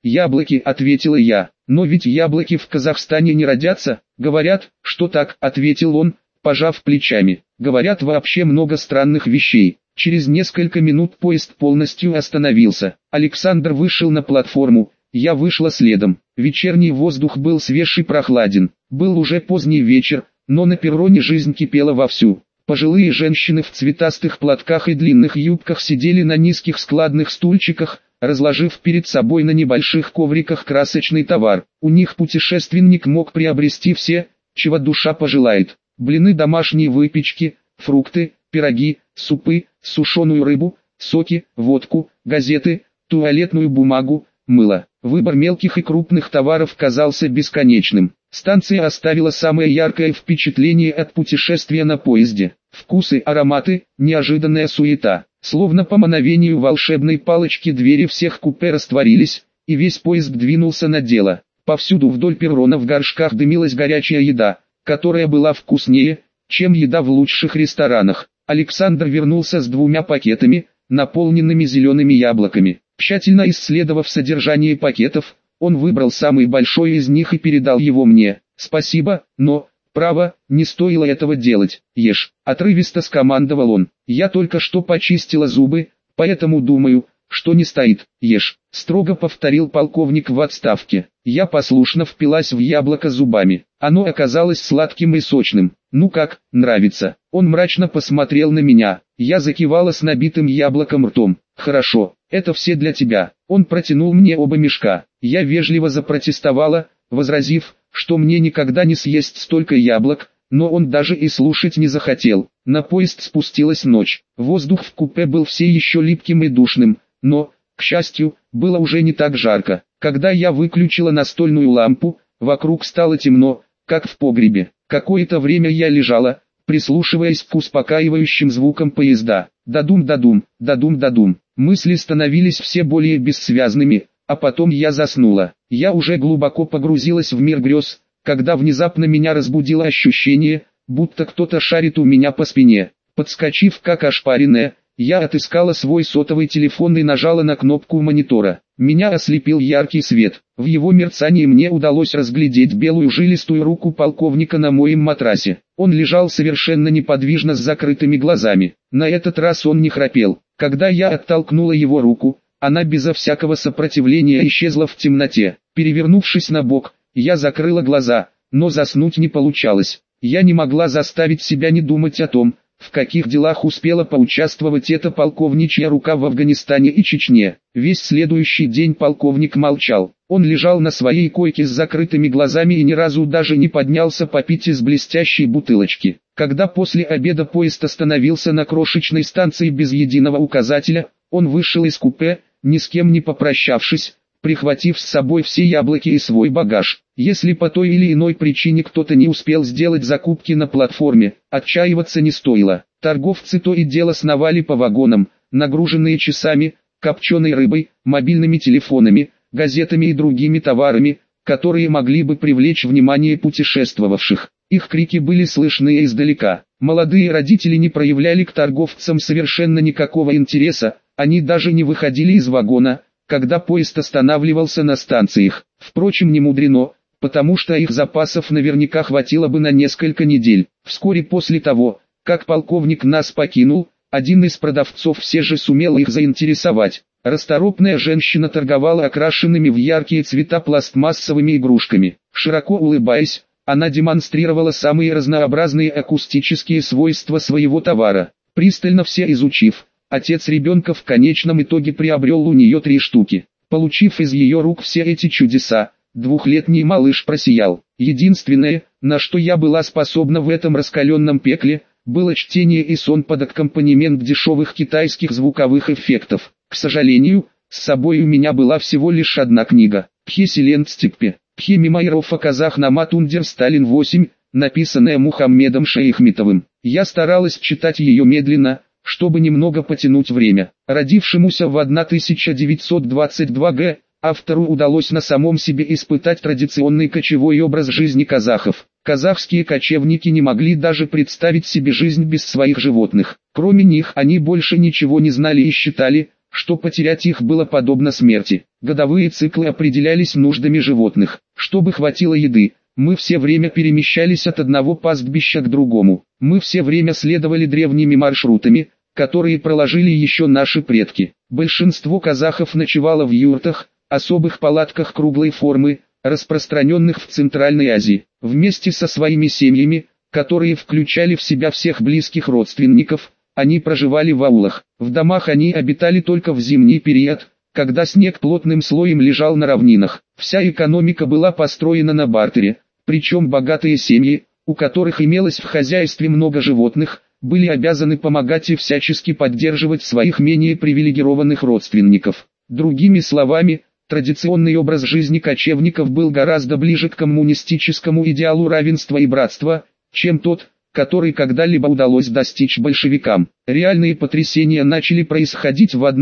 «Яблоки», — ответила я. «Но ведь яблоки в Казахстане не родятся?» «Говорят, что так», — ответил он, пожав плечами. «Говорят вообще много странных вещей». Через несколько минут поезд полностью остановился. Александр вышел на платформу, я вышла следом. Вечерний воздух был свеж и прохладен. Был уже поздний вечер, но на перроне жизнь кипела вовсю. Пожилые женщины в цветастых платках и длинных юбках сидели на низких складных стульчиках, разложив перед собой на небольших ковриках красочный товар. У них путешественник мог приобрести все, чего душа пожелает. Блины домашней выпечки, фрукты, пироги, супы, сушеную рыбу, соки, водку, газеты, туалетную бумагу, мыло. Выбор мелких и крупных товаров казался бесконечным. Станция оставила самое яркое впечатление от путешествия на поезде. Вкусы, ароматы, неожиданная суета. Словно по мановению волшебной палочки двери всех купе растворились, и весь поезд двинулся на дело. Повсюду вдоль перрона в горшках дымилась горячая еда, которая была вкуснее, чем еда в лучших ресторанах. Александр вернулся с 2 пакетами, наполненными зелеными яблоками. Тщательно исследовав содержание пакетов, он выбрал самый большой из них и передал его мне. «Спасибо, но, право, не стоило этого делать. Ешь», — отрывисто скомандовал он. «Я только что почистила зубы, поэтому думаю, что не стоит. Ешь», — строго повторил полковник в отставке. Я послушно впилась в яблоко зубами. Оно оказалось сладким и сочным. «Ну как, нравится?» Он мрачно посмотрел на меня. Я закивала с набитым яблоком ртом. «Хорошо, это все для тебя». Он протянул мне оба мешка. Я вежливо запротестовала, возразив, что мне никогда не съесть столько яблок, но он даже и слушать не захотел. На поезд спустилась ночь. Воздух в купе был все еще липким и душным, но, к счастью, было уже не так жарко. Когда я выключила настольную лампу, вокруг стало темно, как в погребе. Какое-то время я лежала, прислушиваясь к успокаивающим звукам поезда. Дадум-дадум, дадум-дадум. Мысли становились все более бессвязными, а потом я заснула. Я уже глубоко погрузилась в мир грез, когда внезапно меня разбудило ощущение, будто кто-то шарит у меня по спине. Подскочив как ошпаренная, я отыскала свой сотовый телефон и нажала на кнопку монитора. Меня ослепил яркий свет. В его мерцании мне удалось разглядеть белую жилистую руку полковника на моем матрасе. Он лежал совершенно неподвижно с закрытыми глазами. На этот раз он не храпел. Когда я оттолкнула его руку, она безо всякого сопротивления исчезла в темноте. Перевернувшись на бок, я закрыла глаза, но заснуть не получалось. Я не могла заставить себя не думать о том, в каких делах успела поучаствовать эта полковничья рука в Афганистане и Чечне. Весь следующий день полковник молчал. Он лежал на своей койке с закрытыми глазами и ни разу даже не поднялся попить из блестящей бутылочки. Когда после обеда поезд остановился на крошечной станции без единого указателя, он вышел из купе, ни с кем не попрощавшись, прихватив с собой все яблоки и свой багаж. Если по той или иной причине кто-то не успел сделать закупки на платформе, отчаиваться не стоило. Торговцы то и дело сновали по вагонам, нагруженные часами, копченой рыбой, мобильными телефонами, газетами и другими товарами, которые могли бы привлечь внимание путешествовавших. Их крики были слышны издалека. Молодые родители не проявляли к торговцам совершенно никакого интереса, они даже не выходили из вагона, когда поезд останавливался на станциях. Впрочем, не мудрено, потому что их запасов наверняка хватило бы на несколько недель. Вскоре после того, как полковник нас покинул, один из продавцов все же сумел их заинтересовать. Расторопная женщина торговала окрашенными в яркие цвета пластмассовыми игрушками. Широко улыбаясь, она демонстрировала самые разнообразные акустические свойства своего товара. Пристально все изучив, отец ребенка в конечном итоге приобрел у нее 3 штуки. Получив из ее рук все эти чудеса, 2-летний малыш просиял. Единственное, на что я была способна в этом раскаленном пекле, было чтение и сон под аккомпанемент дешевых китайских звуковых эффектов. К сожалению, с собой у меня была всего лишь одна книга. Пхе-Селен-Степпе, Пхе-Мимайров о казах Наматундер Сталин 8, написанная Мухаммедом Шейхметовым. Я старалась читать ее медленно, чтобы немного потянуть время. Родившемуся в 1922 г. автору удалось на самом себе испытать традиционный кочевой образ жизни казахов. Казахские кочевники не могли даже представить себе жизнь без своих животных. Кроме них они больше ничего не знали и считали, что потерять их было подобно смерти. Годовые циклы определялись нуждами животных. Чтобы хватило еды, мы все время перемещались от одного пастбища к другому. Мы все время следовали древними маршрутами, которые проложили еще наши предки. Большинство казахов ночевало в юртах, особых палатках круглой формы, распространенных в Центральной Азии. Вместе со своими семьями, которые включали в себя всех близких родственников, они проживали в аулах. В домах они обитали только в зимний период, когда снег плотным слоем лежал на равнинах. Вся экономика была построена на бартере, причем богатые семьи, у которых имелось в хозяйстве много животных, были обязаны помогать и всячески поддерживать своих менее привилегированных родственников. Другими словами, традиционный образ жизни кочевников был гораздо ближе к коммунистическому идеалу равенства и братства, чем тот, который когда-либо удалось достичь большевикам. Реальные потрясения начали происходить в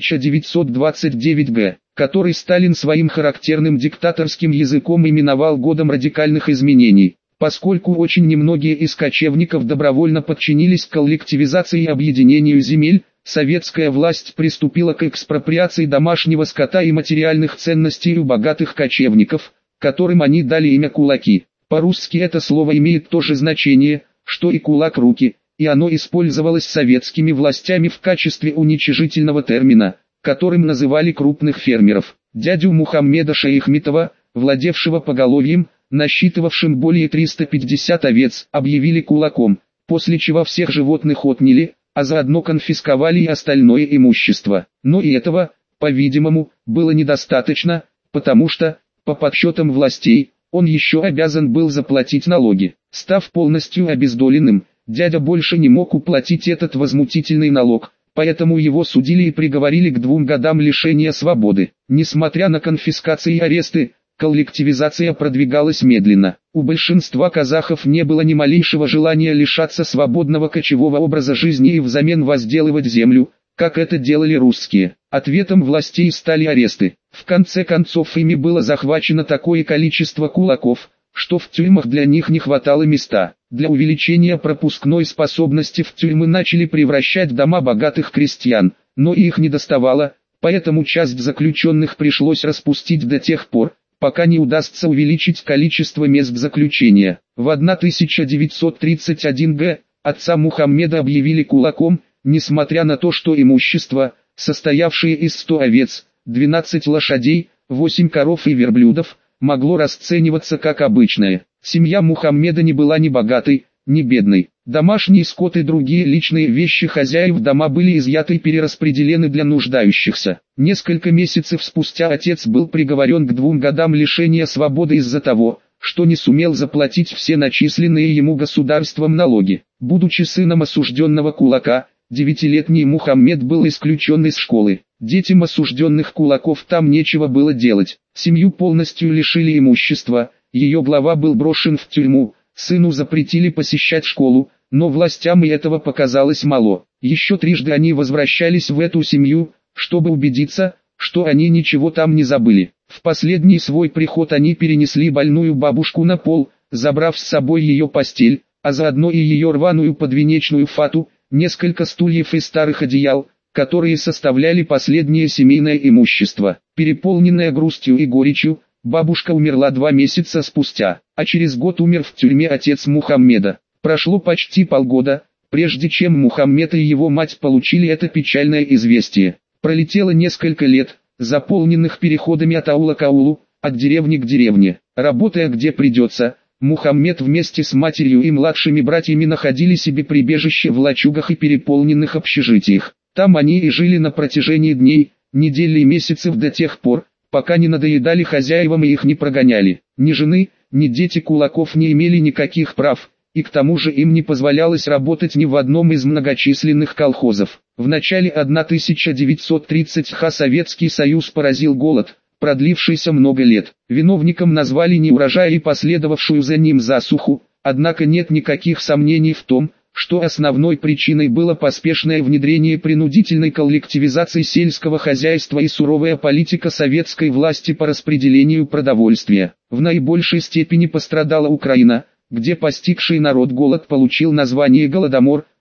1929 г., который Сталин своим характерным диктаторским языком именовал годом радикальных изменений. Поскольку очень немногие из кочевников добровольно подчинились коллективизации и объединению земель, советская власть приступила к экспроприации домашнего скота и материальных ценностей у богатых кочевников, которым они дали имя кулаки. По-русски это слово имеет то же значение, что и кулак руки, и оно использовалось советскими властями в качестве уничижительного термина, которым называли крупных фермеров. Дядю Мухаммеда Шейхметова, владевшего поголовьем, насчитывавшим более 350 овец, объявили кулаком, после чего всех животных отняли, а заодно конфисковали и остальное имущество. Но и этого, по-видимому, было недостаточно, потому что, по подсчетам властей, он еще обязан был заплатить налоги. Став полностью обездоленным, дядя больше не мог уплатить этот возмутительный налог, поэтому его судили и приговорили к 2 годам лишения свободы. Несмотря на конфискации и аресты, коллективизация продвигалась медленно. У большинства казахов не было ни малейшего желания лишаться свободного кочевого образа жизни и взамен возделывать землю, как это делали русские. Ответом властей стали аресты. В конце концов ими было захвачено такое количество кулаков, что в тюрьмах для них не хватало места. Для увеличения пропускной способности в тюрьмы начали превращать дома богатых крестьян, но их не доставало, поэтому часть заключенных пришлось распустить до тех пор, пока не удастся увеличить количество мест заключения. В 1931 г. отца Мухаммеда объявили кулаком, несмотря на то, что имущество, состоявшее из 100 овец, 12 лошадей, 8 коров и верблюдов, могло расцениваться как обычное. Семья Мухаммеда не была ни богатой, ни бедной. Домашний скот и другие личные вещи хозяев дома были изъяты и перераспределены для нуждающихся. Несколько месяцев спустя отец был приговорен к 2 годам лишения свободы из-за того, что не сумел заплатить все начисленные ему государством налоги. Будучи сыном осужденного кулака, 9-летний Мухаммед был исключен из школы. Детям осужденных кулаков там нечего было делать. Семью полностью лишили имущества, ее глава был брошен в тюрьму, сыну запретили посещать школу, но властям и этого показалось мало. Еще трижды они возвращались в эту семью, чтобы убедиться, что они ничего там не забыли. В последний свой приход они перенесли больную бабушку на пол, забрав с собой ее постель, а заодно и ее рваную подвенечную фату, несколько стульев и старых одеял, которые составляли последнее семейное имущество. Переполненная грустью и горечью, бабушка умерла 2 месяца спустя, а через год умер в тюрьме отец Мухаммеда. Прошло почти полгода, прежде чем Мухаммед и его мать получили это печальное известие. Пролетело несколько лет, заполненных переходами от аула к аулу, от деревни к деревне. Работая где придется, Мухаммед вместе с матерью и младшими братьями находили себе прибежище в лачугах и переполненных общежитиях. Там они и жили на протяжении дней, недель и месяцев до тех пор, пока не надоедали хозяевам и их не прогоняли. Ни жены, ни дети кулаков не имели никаких прав, и к тому же им не позволялось работать ни в одном из многочисленных колхозов. В начале 1930-х Советский Союз поразил голод, продлившийся много лет. Виновником назвали неурожай и последовавшую за ним засуху, однако нет никаких сомнений в том, что основной причиной было поспешное внедрение принудительной коллективизации сельского хозяйства и суровая политика советской власти по распределению продовольствия. В наибольшей степени пострадала Украина, где постигший народ голод получил название Голодомор,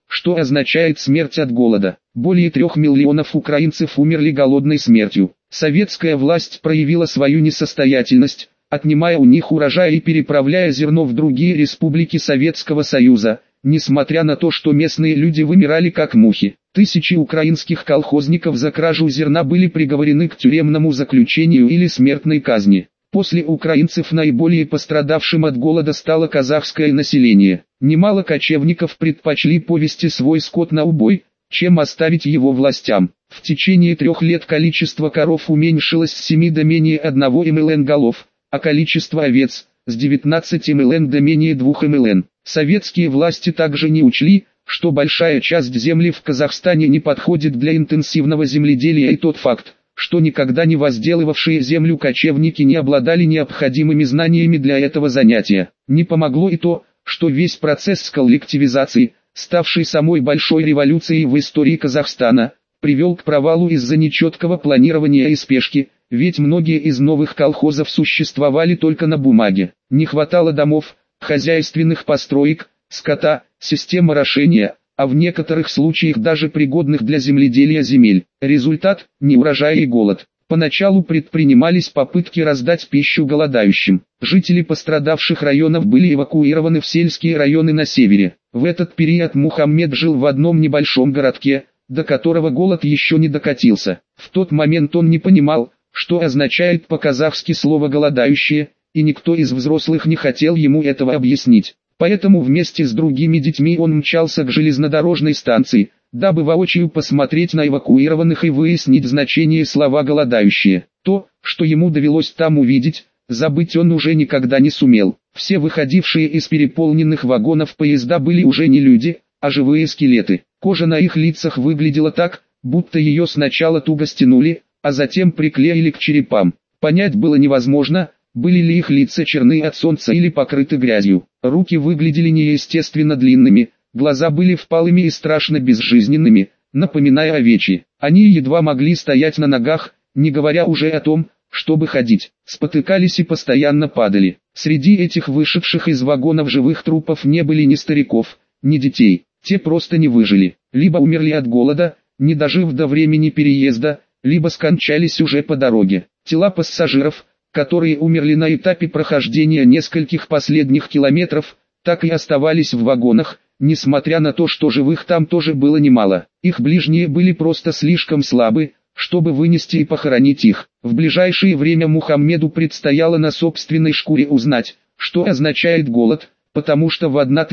что означает смерть от голода. Более 3 миллионов украинцев умерли голодной смертью. Советская власть проявила свою несостоятельность, отнимая у них урожай и переправляя зерно в другие республики Советского Союза, несмотря на то, что местные люди вымирали как мухи. Тысячи украинских колхозников за кражу зерна были приговорены к тюремному заключению или смертной казни. После украинцев наиболее пострадавшим от голода стало казахское население. Немало кочевников предпочли повести свой скот на убой, чем оставить его властям. В течение 3 лет количество коров уменьшилось с 7 до менее 1 млн голов, а количество овец – с 19 млн до менее 2 млн. Советские власти также не учли, что большая часть земли в Казахстане не подходит для интенсивного земледелия, и тот факт, что никогда не возделывавшие землю кочевники не обладали необходимыми знаниями для этого занятия. Не помогло и то, что весь процесс коллективизации, ставший самой большой революцией в истории Казахстана, привел к провалу из-за нечеткого планирования и спешки, ведь многие из новых колхозов существовали только на бумаге. Не хватало домов, хозяйственных построек, скота, систем орошения, а в некоторых случаях даже пригодных для земледелия земель. Результат – неурожай и голод. Поначалу предпринимались попытки раздать пищу голодающим. Жители пострадавших районов были эвакуированы в сельские районы на севере. В этот период Мухаммед жил в одном небольшом городке, до которого голод еще не докатился. В тот момент он не понимал, что означает по-казахски слово «голодающие», и никто из взрослых не хотел ему этого объяснить. Поэтому вместе с другими детьми он мчался к железнодорожной станции, дабы воочию посмотреть на эвакуированных и выяснить значение слова «голодающие». То, что ему довелось там увидеть, забыть он уже никогда не сумел. Все выходившие из переполненных вагонов поезда были уже не люди, а живые скелеты. Кожа на их лицах выглядела так, будто ее сначала туго стянули, а затем приклеили к черепам. Понять было невозможно, были ли их лица черны от солнца или покрыты грязью. Руки выглядели неестественно длинными, глаза были впалыми и страшно безжизненными, напоминая овечьи. Они едва могли стоять на ногах, не говоря уже о том, чтобы ходить. Спотыкались и постоянно падали. Среди этих вышедших из вагонов живых трупов не были ни стариков, ни детей. Те просто не выжили. Либо умерли от голода, не дожив до времени переезда, либо скончались уже по дороге. Тела пассажиров, которые умерли на этапе прохождения нескольких последних километров, так и оставались в вагонах, несмотря на то, что живых там тоже было немало. Их ближние были просто слишком слабы, чтобы вынести и похоронить их. В ближайшее время Мухаммеду предстояло на собственной шкуре узнать, что означает голод, потому что в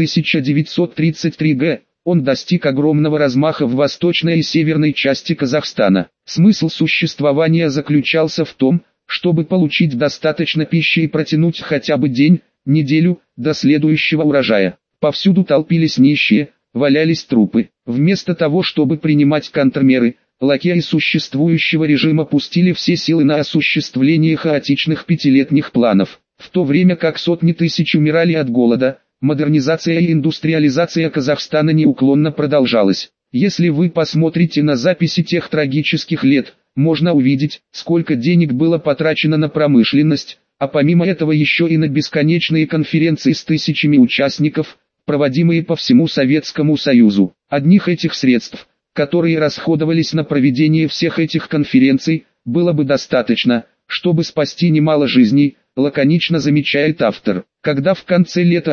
1933 г. он достиг огромного размаха в восточной и северной части Казахстана. Смысл существования заключался в том, чтобы получить достаточно пищи и протянуть хотя бы день, неделю, до следующего урожая. Повсюду толпились нищие, валялись трупы. Вместо того, чтобы принимать контрмеры, лакеи существующего режима пустили все силы на осуществление хаотичных пятилетних планов. В то время как сотни тысяч умирали от голода, модернизация и индустриализация Казахстана неуклонно продолжалась. Если вы посмотрите на записи тех трагических лет, можно увидеть, сколько денег было потрачено на промышленность, а помимо этого еще и на бесконечные конференции с тысячами участников, проводимые по всему Советскому Союзу. Одних этих средств, которые расходовались на проведение всех этих конференций, было бы достаточно, чтобы спасти немало жизней, лаконично замечает автор. Когда в конце лета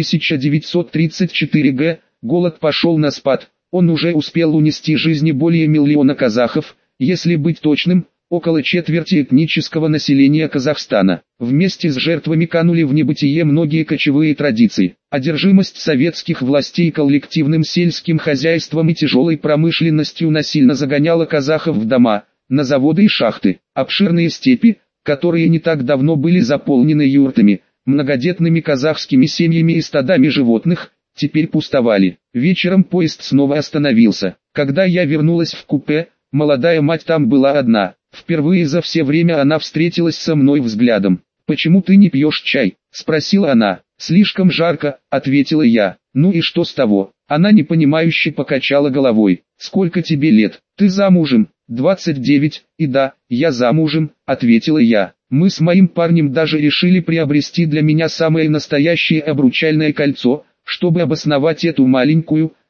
1934 г. голод пошел на спад, он уже успел унести жизни более 1 миллиона казахов, если быть точным, около четверти этнического населения Казахстана. Вместе с жертвами канули в небытие многие кочевые традиции. Одержимость советских властей коллективным сельским хозяйством и тяжелой промышленностью насильно загоняла казахов в дома, на заводы и шахты. Обширные степи, которые не так давно были заполнены юртами, многодетными казахскими семьями и стадами животных, теперь пустовали. Вечером поезд снова остановился. Когда я вернулась в купе, молодая мать там была одна. Впервые за все время она встретилась со мной взглядом. «Почему ты не пьешь чай?» – спросила она. «Слишком жарко», – ответила я. «Ну и что с того?» Она непонимающе покачала головой. «Сколько тебе лет? Ты замужем?» 29, и да, я замужем, ответила я. Мы с моим парнем даже решили приобрести для меня самое настоящее обручальное кольцо, чтобы обосновать эту маленькую,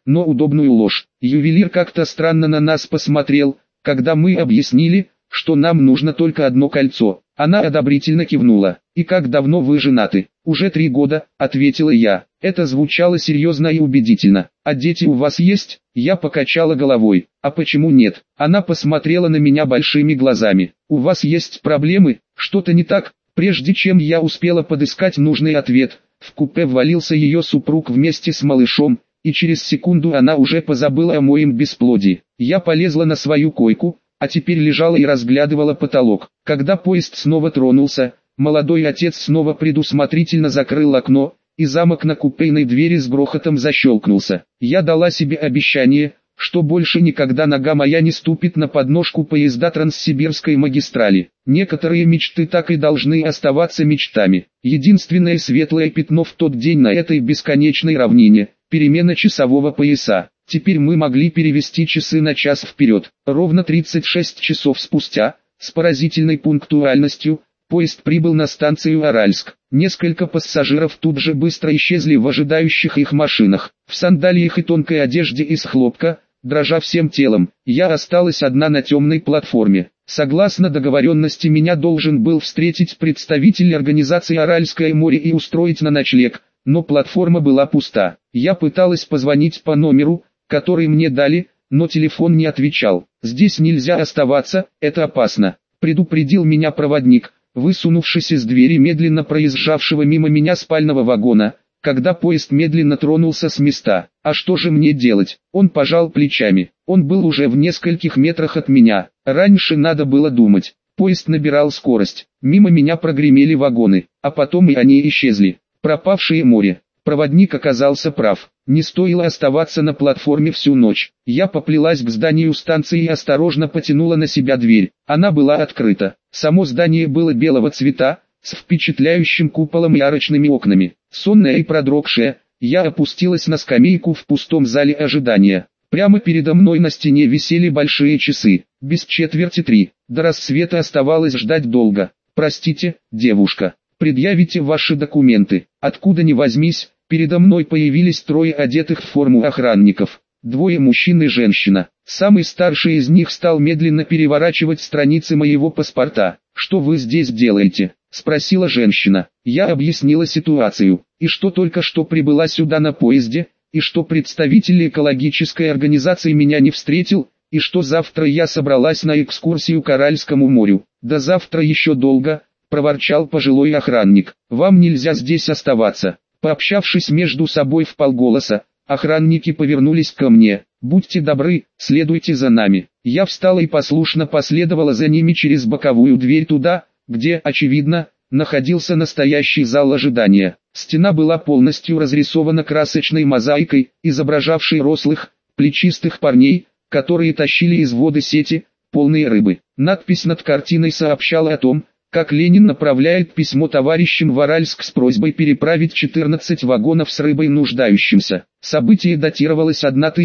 но удобную ложь. Ювелир как-то странно на нас посмотрел, когда мы объяснили, что нам нужно только одно кольцо. Она одобрительно кивнула. «И как давно вы женаты?» «Уже 3 года», — ответила я. Это звучало серьезно и убедительно. «А дети у вас есть?» Я покачала головой. «А почему нет?» Она посмотрела на меня большими глазами. «У вас есть проблемы? Что-то не так?» Прежде чем я успела подыскать нужный ответ, в купе ввалился ее супруг вместе с малышом, и через секунду она уже позабыла о моем бесплодии. Я полезла на свою койку, а теперь лежала и разглядывала потолок. Когда поезд снова тронулся, молодой отец снова предусмотрительно закрыл окно, и замок на купейной двери с грохотом защелкнулся. Я дала себе обещание, что больше никогда нога моя не ступит на подножку поезда Транссибирской магистрали. Некоторые мечты так и должны оставаться мечтами. Единственное светлое пятно в тот день на этой бесконечной равнине – перемена часового пояса. Теперь мы могли перевести часы на час вперед. Ровно 36 часов спустя, с поразительной пунктуальностью, поезд прибыл на станцию Аральск. Несколько пассажиров тут же быстро исчезли в ожидающих их машинах. В сандалиях и тонкой одежде из хлопка, дрожа всем телом, я осталась одна на темной платформе. Согласно договоренности меня должен был встретить представитель организации «Аральское море» и устроить на ночлег, но платформа была пуста. Я пыталась позвонить по номеру, который мне дали, но телефон не отвечал. «Здесь нельзя оставаться, это опасно», — предупредил меня проводник, высунувшись из двери медленно проезжавшего мимо меня спального вагона, когда поезд медленно тронулся с места. «А что же мне делать?» Он пожал плечами. Он был уже в нескольких метрах от меня. Раньше надо было думать. Поезд набирал скорость. Мимо меня прогремели вагоны, а потом и они исчезли. Пропавшее море. Проводник оказался прав. Не стоило оставаться на платформе всю ночь. Я поплелась к зданию станции и осторожно потянула на себя дверь. Она была открыта. Само здание было белого цвета, с впечатляющим куполом и арочными окнами. Сонная и продрогшая, я опустилась на скамейку в пустом зале ожидания. Прямо передо мной на стене висели большие часы. Без четверти 3. До рассвета оставалось ждать долго. «Простите, девушка, предъявите ваши документы». Откуда ни возьмись, передо мной появились 3 одетых в форму охранников. 2 мужчин и женщина. Самый старший из них стал медленно переворачивать страницы моего паспорта. «Что вы здесь делаете?» — спросила женщина. Я объяснила ситуацию, и что только что прибыла сюда на поезде, и что представитель экологической организации меня не встретил, и что завтра я собралась на экскурсию к Аральскому морю. «До завтра еще долго», — проворчал пожилой охранник. «Вам нельзя здесь оставаться». Пообщавшись между собой вполголоса, охранники повернулись ко мне. «Будьте добры, следуйте за нами». Я встала и послушно последовала за ними через боковую дверь туда, где, очевидно, находился настоящий зал ожидания. Стена была полностью разрисована красочной мозаикой, изображавшей рослых, плечистых парней, которые тащили из воды сети, полные рыбы. Надпись над картиной сообщала о том, как Ленин направляет письмо товарищам в Аральск с просьбой переправить 14 вагонов с рыбой нуждающимся. Событие датировалось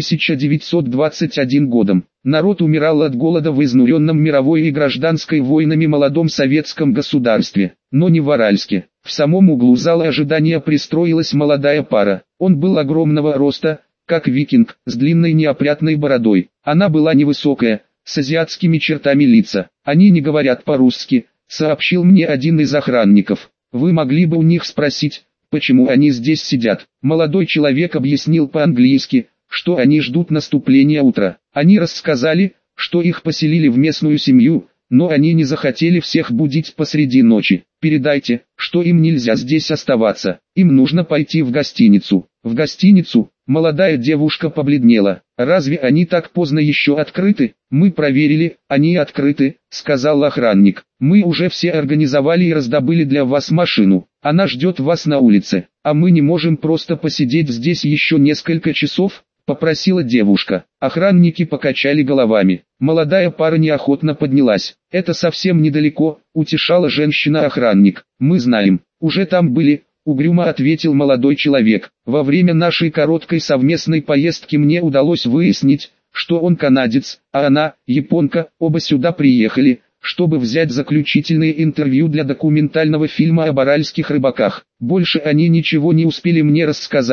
1921 годом. Народ умирал от голода в изнуренном мировой и гражданской войнами молодом советском государстве, но не в Аральске. В самом углу зала ожидания пристроилась молодая пара. Он был огромного роста, как викинг, с длинной неопрятной бородой. Она была невысокая, с азиатскими чертами лица. «Они не говорят по-русски», — сообщил мне один из охранников. «Вы могли бы у них спросить, почему они здесь сидят?» Молодой человек объяснил по-английски, что они ждут наступления утра. Они рассказали, что их поселили в местную семью, но они не захотели всех будить посреди ночи. «Передайте, что им нельзя здесь оставаться, им нужно пойти в гостиницу». «В гостиницу?» Молодая девушка побледнела. «Разве они так поздно еще открыты?» «Мы проверили, они открыты», — сказал охранник. «Мы уже все организовали и раздобыли для вас машину. Она ждет вас на улице. А мы не можем просто посидеть здесь еще несколько часов?» — попросила девушка. Охранники покачали головами. Молодая пара неохотно поднялась. «Это совсем недалеко», — утешала женщина-охранник. «Мы знаем, уже там были», — угрюмо ответил молодой человек. «Во время нашей короткой совместной поездки мне удалось выяснить, что он канадец, а она, японка, оба сюда приехали, чтобы взять заключительные интервью для документального фильма об аральских рыбаках. Больше они ничего не успели мне рассказать,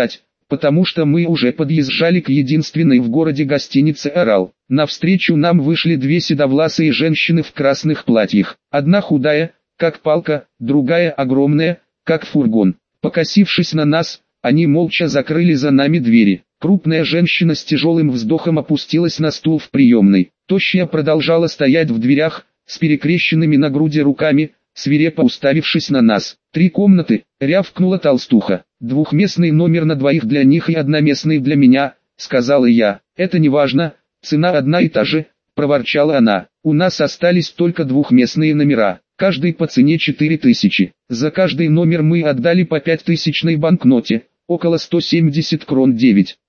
потому что мы уже подъезжали к единственной в городе гостинице «Орал». Навстречу нам вышли две седовласые женщины в красных платьях. Одна худая, как палка, другая огромная, как фургон. Покосившись на нас, они молча закрыли за нами двери. Крупная женщина с тяжелым вздохом опустилась на стул в приемной. Тощая продолжала стоять в дверях, с перекрещенными на груди руками, свирепо уставившись на нас. «3 комнаты», — рявкнула толстуха. «Двухместный номер на двоих для них и одноместный для меня», — сказала я. «Это не важно, цена одна и та же», — проворчала она. «У нас остались только двухместные номера, каждый по цене 4000. За каждый номер мы отдали по 5000-ной банкноте, около 170 крон 9.